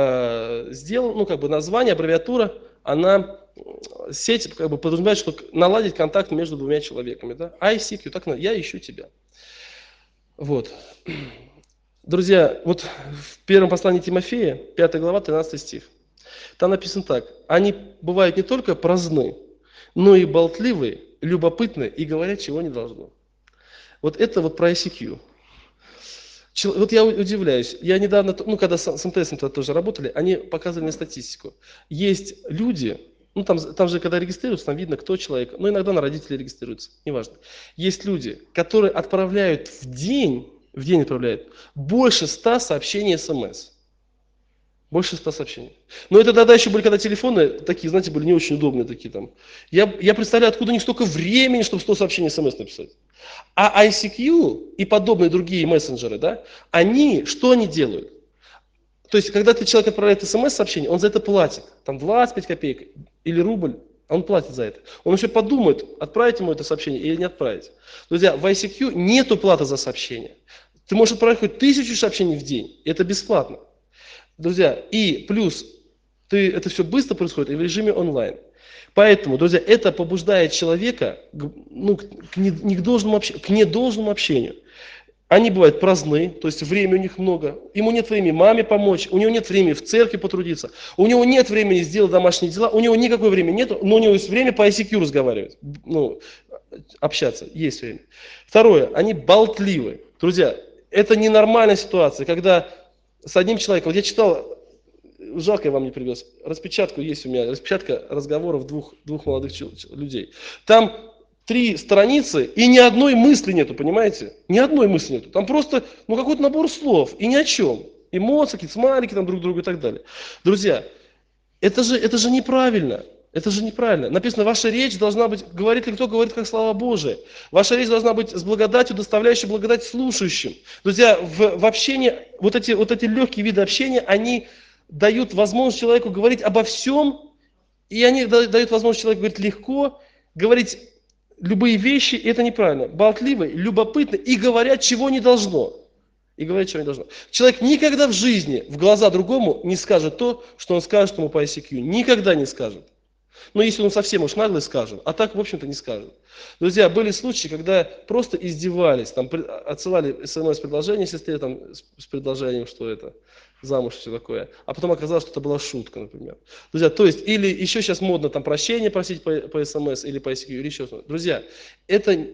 название, аббревиатура, она сеть подразумевает, что наладить контакт между двумя человеками. Да? ICQ, так я ищу тебя. Вот. Друзья, вот в первом послании Тимофея, 5 глава, 13 стих. Там написано так. Они бывают не только праздны, но и болтливые, любопытные и говорят, чего не должно. Вот это вот про ICQ. Вот я удивляюсь. Я недавно, когда с МТС тоже работали, они показывали мне статистику. Есть люди, там же, когда регистрируются, там видно, кто человек, но иногда на родителей регистрируются, неважно. Есть люди, которые отправляют в день отправляют больше 100 сообщений СМС. Больше 100 сообщений. Но это тогда еще были, когда телефоны такие, знаете, были не очень удобные такие там. Я представляю, откуда у них столько времени, чтобы 100 сообщений СМС написать. А ICQ и подобные другие мессенджеры, да, что они делают? То есть, когда человек отправляет СМС-сообщение, он за это платит. Там 25 копеек или рубль, он платит за это. Он еще подумает, отправить ему это сообщение или не отправить. Друзья, в ICQ нету платы за сообщение. Ты можешь отправить хоть 1000 сообщений в день, и это бесплатно. Друзья, и плюс это все быстро происходит и в режиме онлайн. Поэтому, друзья, это побуждает человека к недолжному общению. Они бывают праздны, то есть времени у них много. Ему нет времени маме помочь, у него нет времени в церкви потрудиться, у него нет времени сделать домашние дела, у него никакого времени нет, но у него есть время по ICQ разговаривать, общаться, есть время. Второе, они болтливы. Друзья, это ненормальная ситуация, когда с одним человеком, вот я читал, жалко, я вам не привез, распечатку есть у меня, распечатка разговоров двух молодых людей. Там 3 страницы и ни одной мысли нету, понимаете? Ни одной мысли нету. Там просто какой-то набор слов и ни о чем. Эмоции, какие-то смайлики там друг другу и так далее. Друзья, это же неправильно. Это же неправильно. Написано, ваша речь должна быть, говорит ли кто, говорит как слава Божия. Ваша речь должна быть с благодатью, доставляющей благодать слушающим. Друзья, в общении, вот эти легкие виды общения, они дают возможность человеку говорить обо всем, и они дают возможность человеку говорить легко, говорить любые вещи, и это неправильно. Болтливый, любопытный и говорят, чего не должно. Человек никогда в жизни в глаза другому не скажет то, что он скажет ему по ICQ. Никогда не скажет. Ну, если он совсем уж наглый, скажет. А так, в общем-то, не скажет. Друзья, были случаи, когда просто издевались, там, отсылали смс-предложение сестре там, с предложением, что это замуж, все такое. А потом оказалось, что это была шутка, например. Друзья, то есть, или еще сейчас модно там прощение просить по смс или по ICQ, или еще что-то. Друзья, это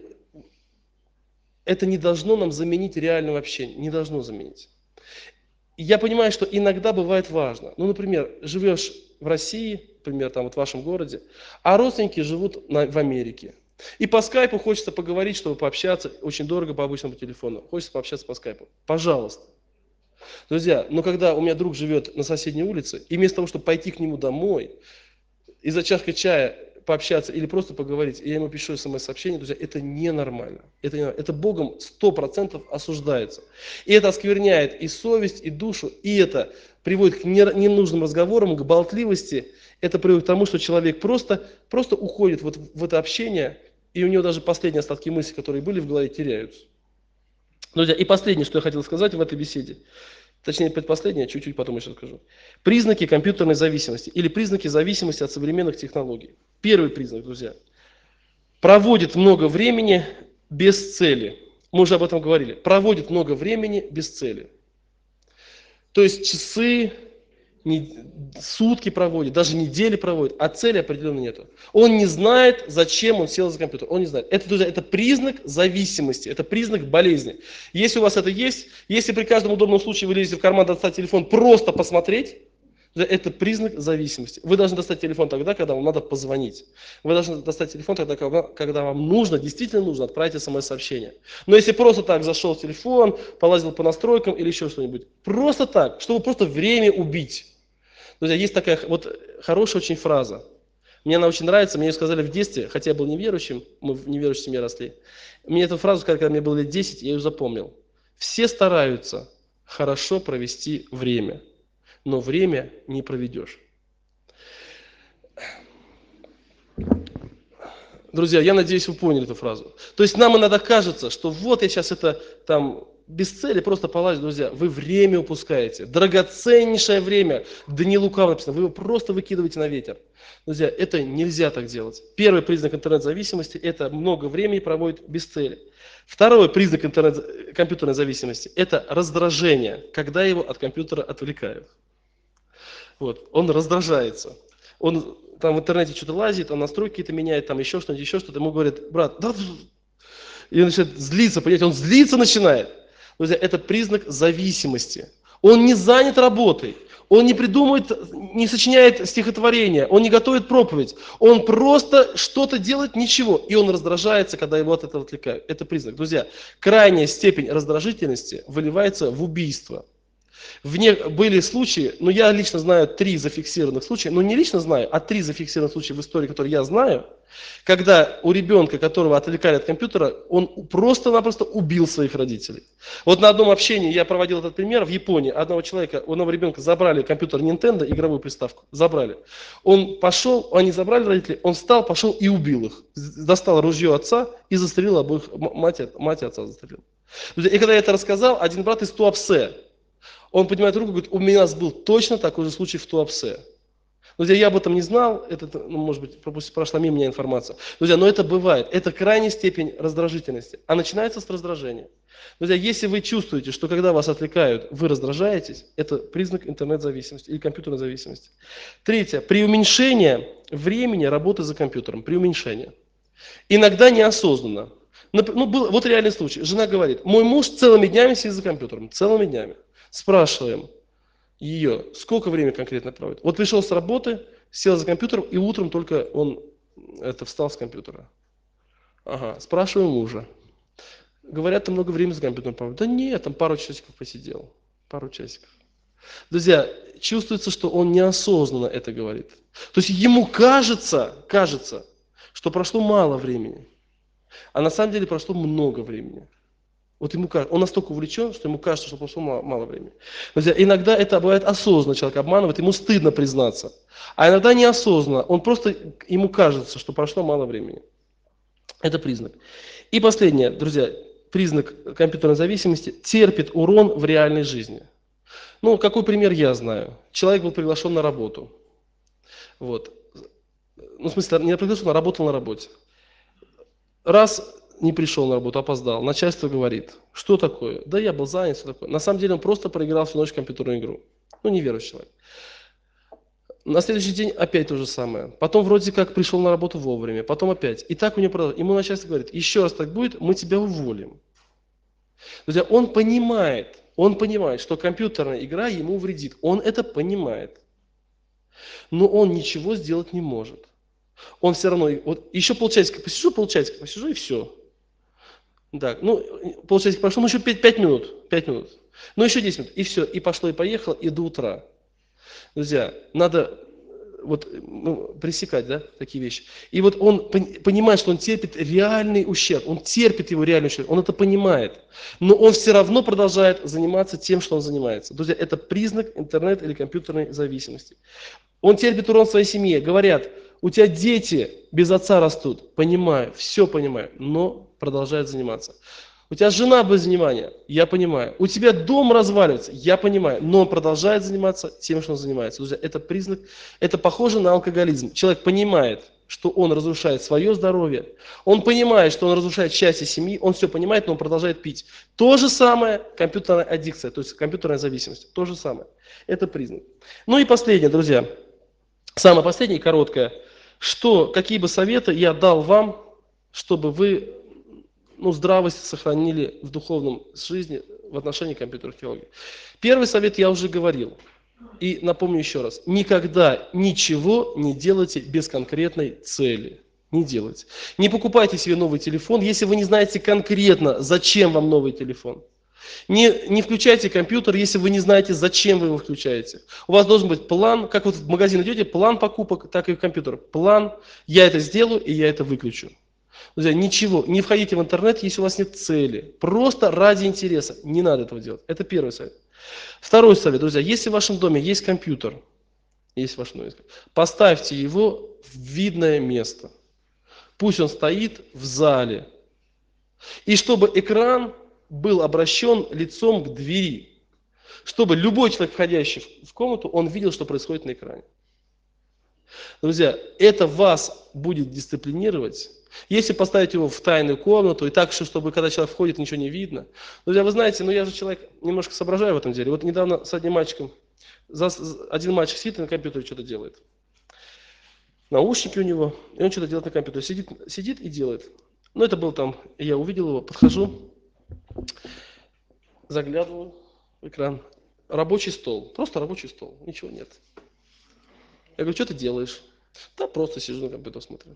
не должно нам заменить реальное общение. Не должно заменить. Я понимаю, что иногда бывает важно. Ну, например, живешь в России, например, там вот в вашем городе, а родственники живут в Америке. И по скайпу хочется поговорить, чтобы пообщаться, очень дорого по обычному телефону, хочется пообщаться по скайпу. Пожалуйста. Друзья, но когда у меня друг живет на соседней улице, и вместо того, чтобы пойти к нему домой и за чашкой чая пообщаться или просто поговорить, я ему пишу смс-сообщение, друзья, это ненормально. Это Богом 100% осуждается. И это оскверняет и совесть, и душу, и это приводит к ненужным разговорам, к болтливости. Это приводит к тому, что человек просто уходит вот в это общение, и у него даже последние остатки мыслей, которые были в голове, теряются. Друзья, и последнее, что я хотел сказать в этой беседе, точнее предпоследнее, чуть-чуть потом еще скажу. Признаки компьютерной зависимости или признаки зависимости от современных технологий. Первый признак, друзья. Проводит много времени без цели. Мы уже об этом говорили. Проводит много времени без цели. То есть часы, сутки проводит, даже недели проводит, а цели определенно нету. Он не знает, зачем он сел за компьютер. Он не знает. Это, друзья, это признак зависимости, это признак болезни. Если у вас это есть, если при каждом удобном случае вы лезете в карман, достать телефон, просто посмотреть, это признак зависимости. Вы должны достать телефон тогда, когда вам надо позвонить. Вы должны достать телефон тогда, когда вам нужно, действительно нужно отправить смс-сообщение. Но если просто так зашел в телефон, полазил по настройкам или еще что-нибудь, просто так, чтобы просто время убить. Друзья, есть такая вот хорошая очень фраза. Мне она очень нравится, мне ее сказали в детстве, хотя я был неверующим, мы в неверующей семье росли. Мне эту фразу сказали, когда мне было лет 10, я ее запомнил. Все стараются хорошо провести время, но время не проведешь. Друзья, я надеюсь, вы поняли эту фразу. То есть нам иногда кажется, что вот я сейчас это там без цели просто полазить, друзья. Вы время упускаете. Драгоценнейшее время. Да не лукаво написано. Вы его просто выкидываете на ветер. Друзья, это нельзя так делать. Первый признак интернет-зависимости – это много времени проводит без цели. Второй признак компьютерной зависимости – это раздражение, когда его от компьютера отвлекают. Вот, он раздражается. Он там в интернете что-то лазит, он настройки какие-то меняет, там еще что-то. Ему говорят, брат, да, и он начинает злиться, понимаете, он злиться начинает. Друзья, это признак зависимости. Он не занят работой, он не придумывает, не сочиняет стихотворения, он не готовит проповедь. Он просто что-то делает, ничего. И он раздражается, когда его от этого отвлекают. Это признак. Друзья, крайняя степень раздражительности выливается в убийство. Были случаи, ну я лично знаю 3 зафиксированных случая, ну не лично знаю, а 3 зафиксированных случая в истории, которые я знаю, когда у ребенка, которого отвлекали от компьютера, он просто-напросто убил своих родителей. Вот на одном общении я проводил этот пример в Японии. Одного человека, у одного ребенка забрали компьютер Nintendo, игровую приставку, забрали. Он пошел, они забрали родителей, он встал, пошел и убил их. Достал ружье отца и застрелил обоих, мать и отца застрелил. И когда я это рассказал, один брат из Туапсе, он поднимает руку и говорит, у меня был точно такой же случай в Туапсе. Друзья, я об этом не знал, это, ну, может быть, прошла мимо меня информация. Друзья, но это бывает, это крайняя степень раздражительности, а начинается с раздражения. Друзья, если вы чувствуете, что когда вас отвлекают, вы раздражаетесь, это признак интернет-зависимости или компьютерной зависимости. Третье, преуменьшение времени работы за компьютером, преуменьшение. Иногда неосознанно. Ну, вот реальный случай. Жена говорит, мой муж целыми днями сидит за компьютером, целыми днями. Спрашиваем ее, сколько времени конкретно проводит. Вот пришел с работы, сел за компьютером, и утром только он встал с компьютера. Ага, спрашиваем мужа. Говорят, ты много времени за компьютером проводишь. Да нет, там пару часиков посидел. Пару часиков. Друзья, чувствуется, что он неосознанно это говорит. То есть ему кажется, что прошло мало времени. А на самом деле прошло много времени. Вот ему кажется, он настолько увлечен, что ему кажется, что прошло мало времени. Друзья, иногда это бывает осознанно, человек обманывает, ему стыдно признаться. А иногда неосознанно, ему кажется, что прошло мало времени. Это признак. И последнее, друзья, признак компьютерной зависимости – терпит урон в реальной жизни. Ну, какой пример я знаю. Человек был приглашен на работу. Вот. Ну, в смысле, не приглашен, а работал на работе. Раз не пришел на работу, опоздал, начальство говорит, что такое? Да я был занят, что такое. На самом деле он просто проиграл всю ночь в компьютерную игру. Ну, неверующий человек. На следующий день опять то же самое. Потом вроде как пришел на работу вовремя, потом опять. И так у него продолжается. Ему начальство говорит, еще раз так будет, мы тебя уволим. Друзья, он понимает, что компьютерная игра ему вредит. Он это понимает. Но он ничего сделать не может. Он все равно, вот еще полчасика посижу и все. Так, ну, полчасика прошло, ну еще 5 минут, 5 минут. Ну еще 10 минут, и все, и пошло, и поехало, и до утра. Друзья, надо вот пресекать, да, такие вещи. И вот он понимает, что он терпит реальный ущерб, он терпит его реальный ущерб, он это понимает, но он все равно продолжает заниматься тем, что он занимается. Друзья, это признак интернет или компьютерной зависимости. Он терпит урон в своей семье. Говорят, у тебя дети без отца растут. Понимаю, все понимаю, но продолжает заниматься. У тебя жена без внимания, я понимаю. У тебя дом разваливается, я понимаю, но он продолжает заниматься тем, что он занимается. Друзья, это признак, это похоже на алкоголизм. Человек понимает, что он разрушает свое здоровье, он понимает, что он разрушает счастье семьи, он все понимает, но он продолжает пить. То же самое компьютерная аддикция, то есть компьютерная зависимость, то же самое. Это признак. Ну и последнее, друзья. Самое последнее и короткое. Какие бы советы я дал вам, чтобы вы здравость сохранили в духовном жизни в отношении компьютерных технологий. Первый совет я уже говорил. И напомню еще раз. Никогда ничего не делайте без конкретной цели. Не делайте. Не покупайте себе новый телефон, если вы не знаете конкретно, зачем вам новый телефон. Не включайте компьютер, если вы не знаете, зачем вы его включаете. У вас должен быть план, как вот в магазин идете, план покупок, так и в компьютер. План, я это сделаю и я это выключу. Друзья, ничего, не входите в интернет, если у вас нет цели. Просто ради интереса. Не надо этого делать. Это первый совет. Второй совет, друзья, если в вашем доме есть компьютер, поставьте его в видное место. Пусть он стоит в зале. И чтобы экран был обращен лицом к двери. Чтобы любой человек, входящий в комнату, он видел, что происходит на экране. Друзья, это вас будет дисциплинировать. Если поставить его в тайную комнату, и так, чтобы когда человек входит, ничего не видно. Друзья, вы знаете, я же человек, немножко соображаю в этом деле. Вот недавно с одним мальчиком, один мальчик сидит на компьютере, что-то делает. Наушники у него, и он что-то делает на компьютере. Сидит и делает. Это был там, я увидел его, подхожу, заглядываю в экран. Рабочий стол, просто рабочий стол, ничего нет. Я говорю, что ты делаешь? Да просто сижу на компьютере, смотрю.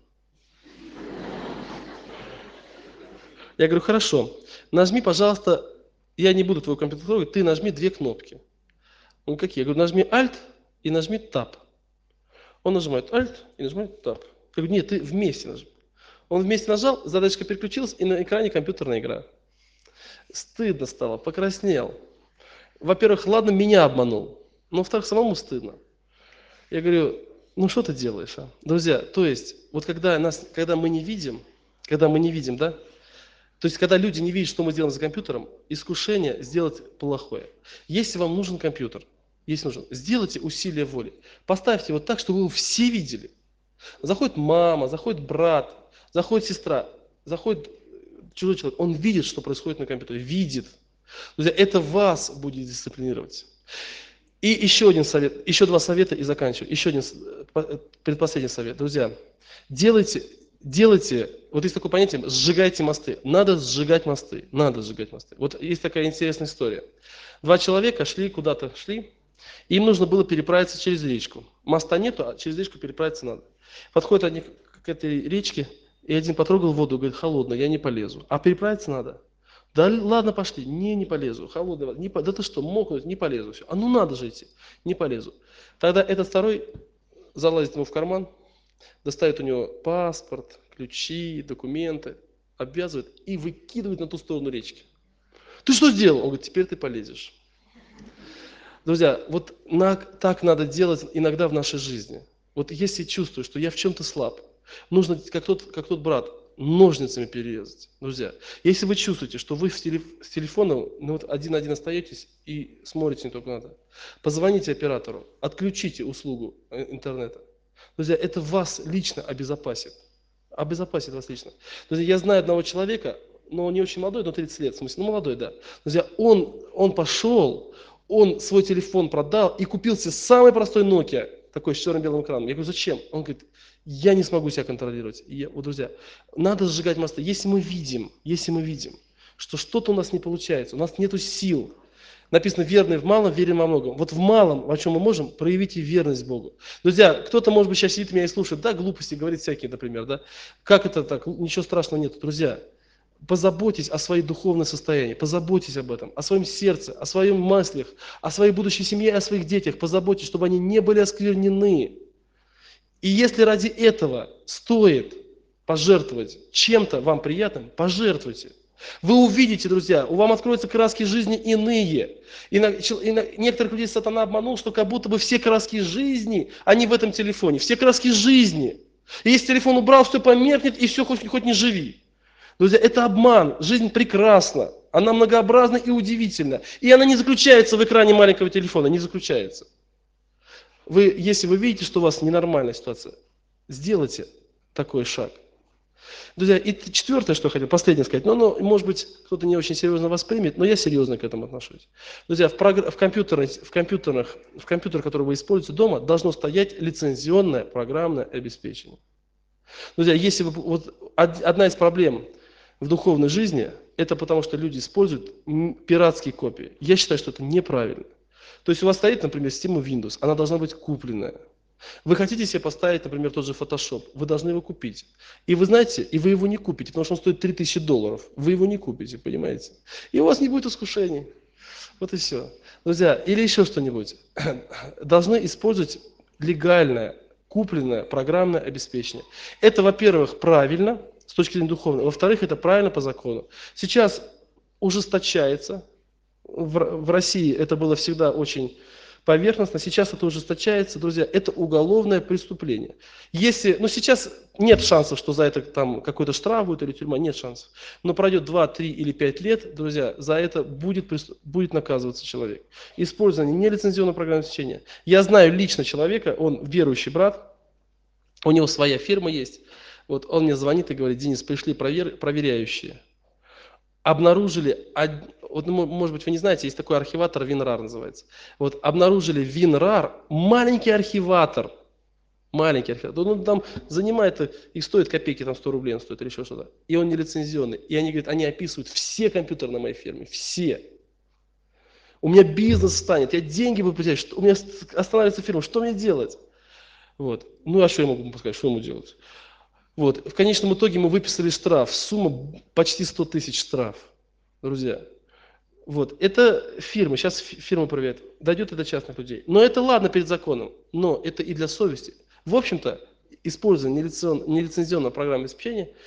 Я говорю, хорошо, нажми, пожалуйста, я не буду твой компьютер трогать, ты нажми 2 кнопки. Он какие? Я говорю, нажми Alt и нажми Tab. Он нажимает Alt и нажимает Tab. Я говорю, нет, ты вместе нажми. Он вместе нажал, задачка переключилась, и на экране компьютерная игра. Стыдно стало, покраснел. Во-первых, ладно, меня обманул, но во-вторых, самому стыдно. Я говорю, что ты делаешь, а? Друзья, то есть, вот когда мы не видим, да, то есть, когда люди не видят, что мы делаем за компьютером, искушение сделать плохое. Если вам нужен компьютер, сделайте усилие воли. Поставьте его так, чтобы вы все видели. Заходит мама, заходит брат, заходит сестра, заходит чужой человек. Он видит, что происходит на компьютере, видит. Друзья, это вас будет дисциплинировать. И еще 2 совета и заканчиваю. Еще один, предпоследний совет. Друзья, делайте, вот есть такое понятие, сжигайте мосты. Надо сжигать мосты. Вот есть такая интересная история. 2 человека куда-то шли, и им нужно было переправиться через речку. Моста нету, а через речку переправиться надо. Подходят они к этой речке, и один потрогал воду, говорит, холодная, я не полезу. А переправиться надо. Да ладно, пошли. Не полезу. Холодная вода. Да ты что, мокнуть, не полезу. Все. Надо же идти. Не полезу. Тогда этот второй залазит ему в карман, достает у него паспорт, ключи, документы, обвязывает и выкидывает на ту сторону речки. Ты что сделал? Он говорит, теперь ты полезешь. Друзья, вот так надо делать иногда в нашей жизни. Вот если чувствую, что я в чем-то слаб, нужно, как тот брат, ножницами перерезать. Друзья, если вы чувствуете, что вы с телефоном один остаетесь и смотрите не только надо, позвоните оператору, отключите услугу интернета. Друзья, это вас лично обезопасит. Обезопасит вас лично. Друзья, я знаю одного человека, но он не очень молодой, но 30 лет, в смысле, ну молодой, да. Друзья, он пошел, он свой телефон продал и купил себе самый простой Nokia, такой с черно-белым экраном. Я говорю, зачем? Он говорит, я не смогу себя контролировать. Вот, друзья, надо сжигать мосты. Если мы видим, что что-то у нас не получается, у нас нету сил. Написано, верный в малом, верен во многом. Вот в малом, во чем мы можем, проявите верность Богу. Друзья, кто-то, может быть, сейчас сидит меня и слушает, да, глупости говорит всякие, например, да. Как это так? Ничего страшного нет. Друзья, позаботьтесь о своей духовном состоянии, позаботьтесь об этом, о своем сердце, о своем мыслях, о своей будущей семье, о своих детях. Позаботьтесь, чтобы они не были осквернены. И если ради этого стоит пожертвовать чем-то вам приятным, пожертвуйте. Вы увидите, друзья, у вас откроются краски жизни иные. И некоторых людей сатана обманул, что как будто бы все краски жизни, они в этом телефоне. Все краски жизни. И если телефон убрал, все померкнет, и все хоть не живи. Друзья, это обман. Жизнь прекрасна. Она многообразна и удивительна. И она не заключается в экране маленького телефона, не заключается. Если вы видите, что у вас ненормальная ситуация, сделайте такой шаг. Друзья, и четвертое, что я хотел, последнее сказать, но может быть, кто-то не очень серьезно воспримет, но я серьезно к этому отношусь. Друзья, в компьютерах, которые вы используете дома, должно стоять лицензионное программное обеспечение. Друзья, если одна из проблем в духовной жизни, это потому что люди используют пиратские копии. Я считаю, что это неправильно. То есть у вас стоит, например, система Windows, она должна быть купленная. Вы хотите себе поставить, например, тот же Photoshop, вы должны его купить. И вы знаете, и вы его не купите, потому что он стоит $3000. Вы его не купите, понимаете? И у вас не будет искушений. Вот и все. Друзья, или еще что-нибудь. Должны использовать легальное, купленное программное обеспечение. Это, во-первых, правильно с точки зрения духовной. Во-вторых, это правильно по закону. Сейчас ужесточается. В России это было всегда очень поверхностно, сейчас это ужесточается, друзья, это уголовное преступление. Сейчас нет шансов, что за это там какой-то штраф будет или тюрьма, нет шансов. Но пройдет 2, 3 или 5 лет, друзья, за это будет наказываться человек. Использование нелицензионного программного обеспечения. Я знаю лично человека, он верующий брат, у него своя фирма есть. Вот он мне звонит и говорит, Денис, пришли проверяющие. Обнаружили, может быть, вы не знаете, есть такой архиватор, WinRAR называется. Вот обнаружили WinRAR, маленький архиватор. Он там занимает, и стоит копейки, там 100 рублей он стоит или еще что-то. И он не лицензионный. И они говорят, они описывают все компьютеры на моей фирме, все. У меня бизнес станет, я деньги буду потерять, у меня останавливается фирма, что мне делать? Вот. Ну а что я могу сказать, что ему делать? Вот. В конечном итоге мы выписали штраф, сумма почти 100 тысяч штраф, друзья. Вот. Это фирма, сейчас фирма проверяет, дойдет это частных людей. Но это ладно перед законом, но это и для совести. В общем-то, использование нелицензионного программного обеспечения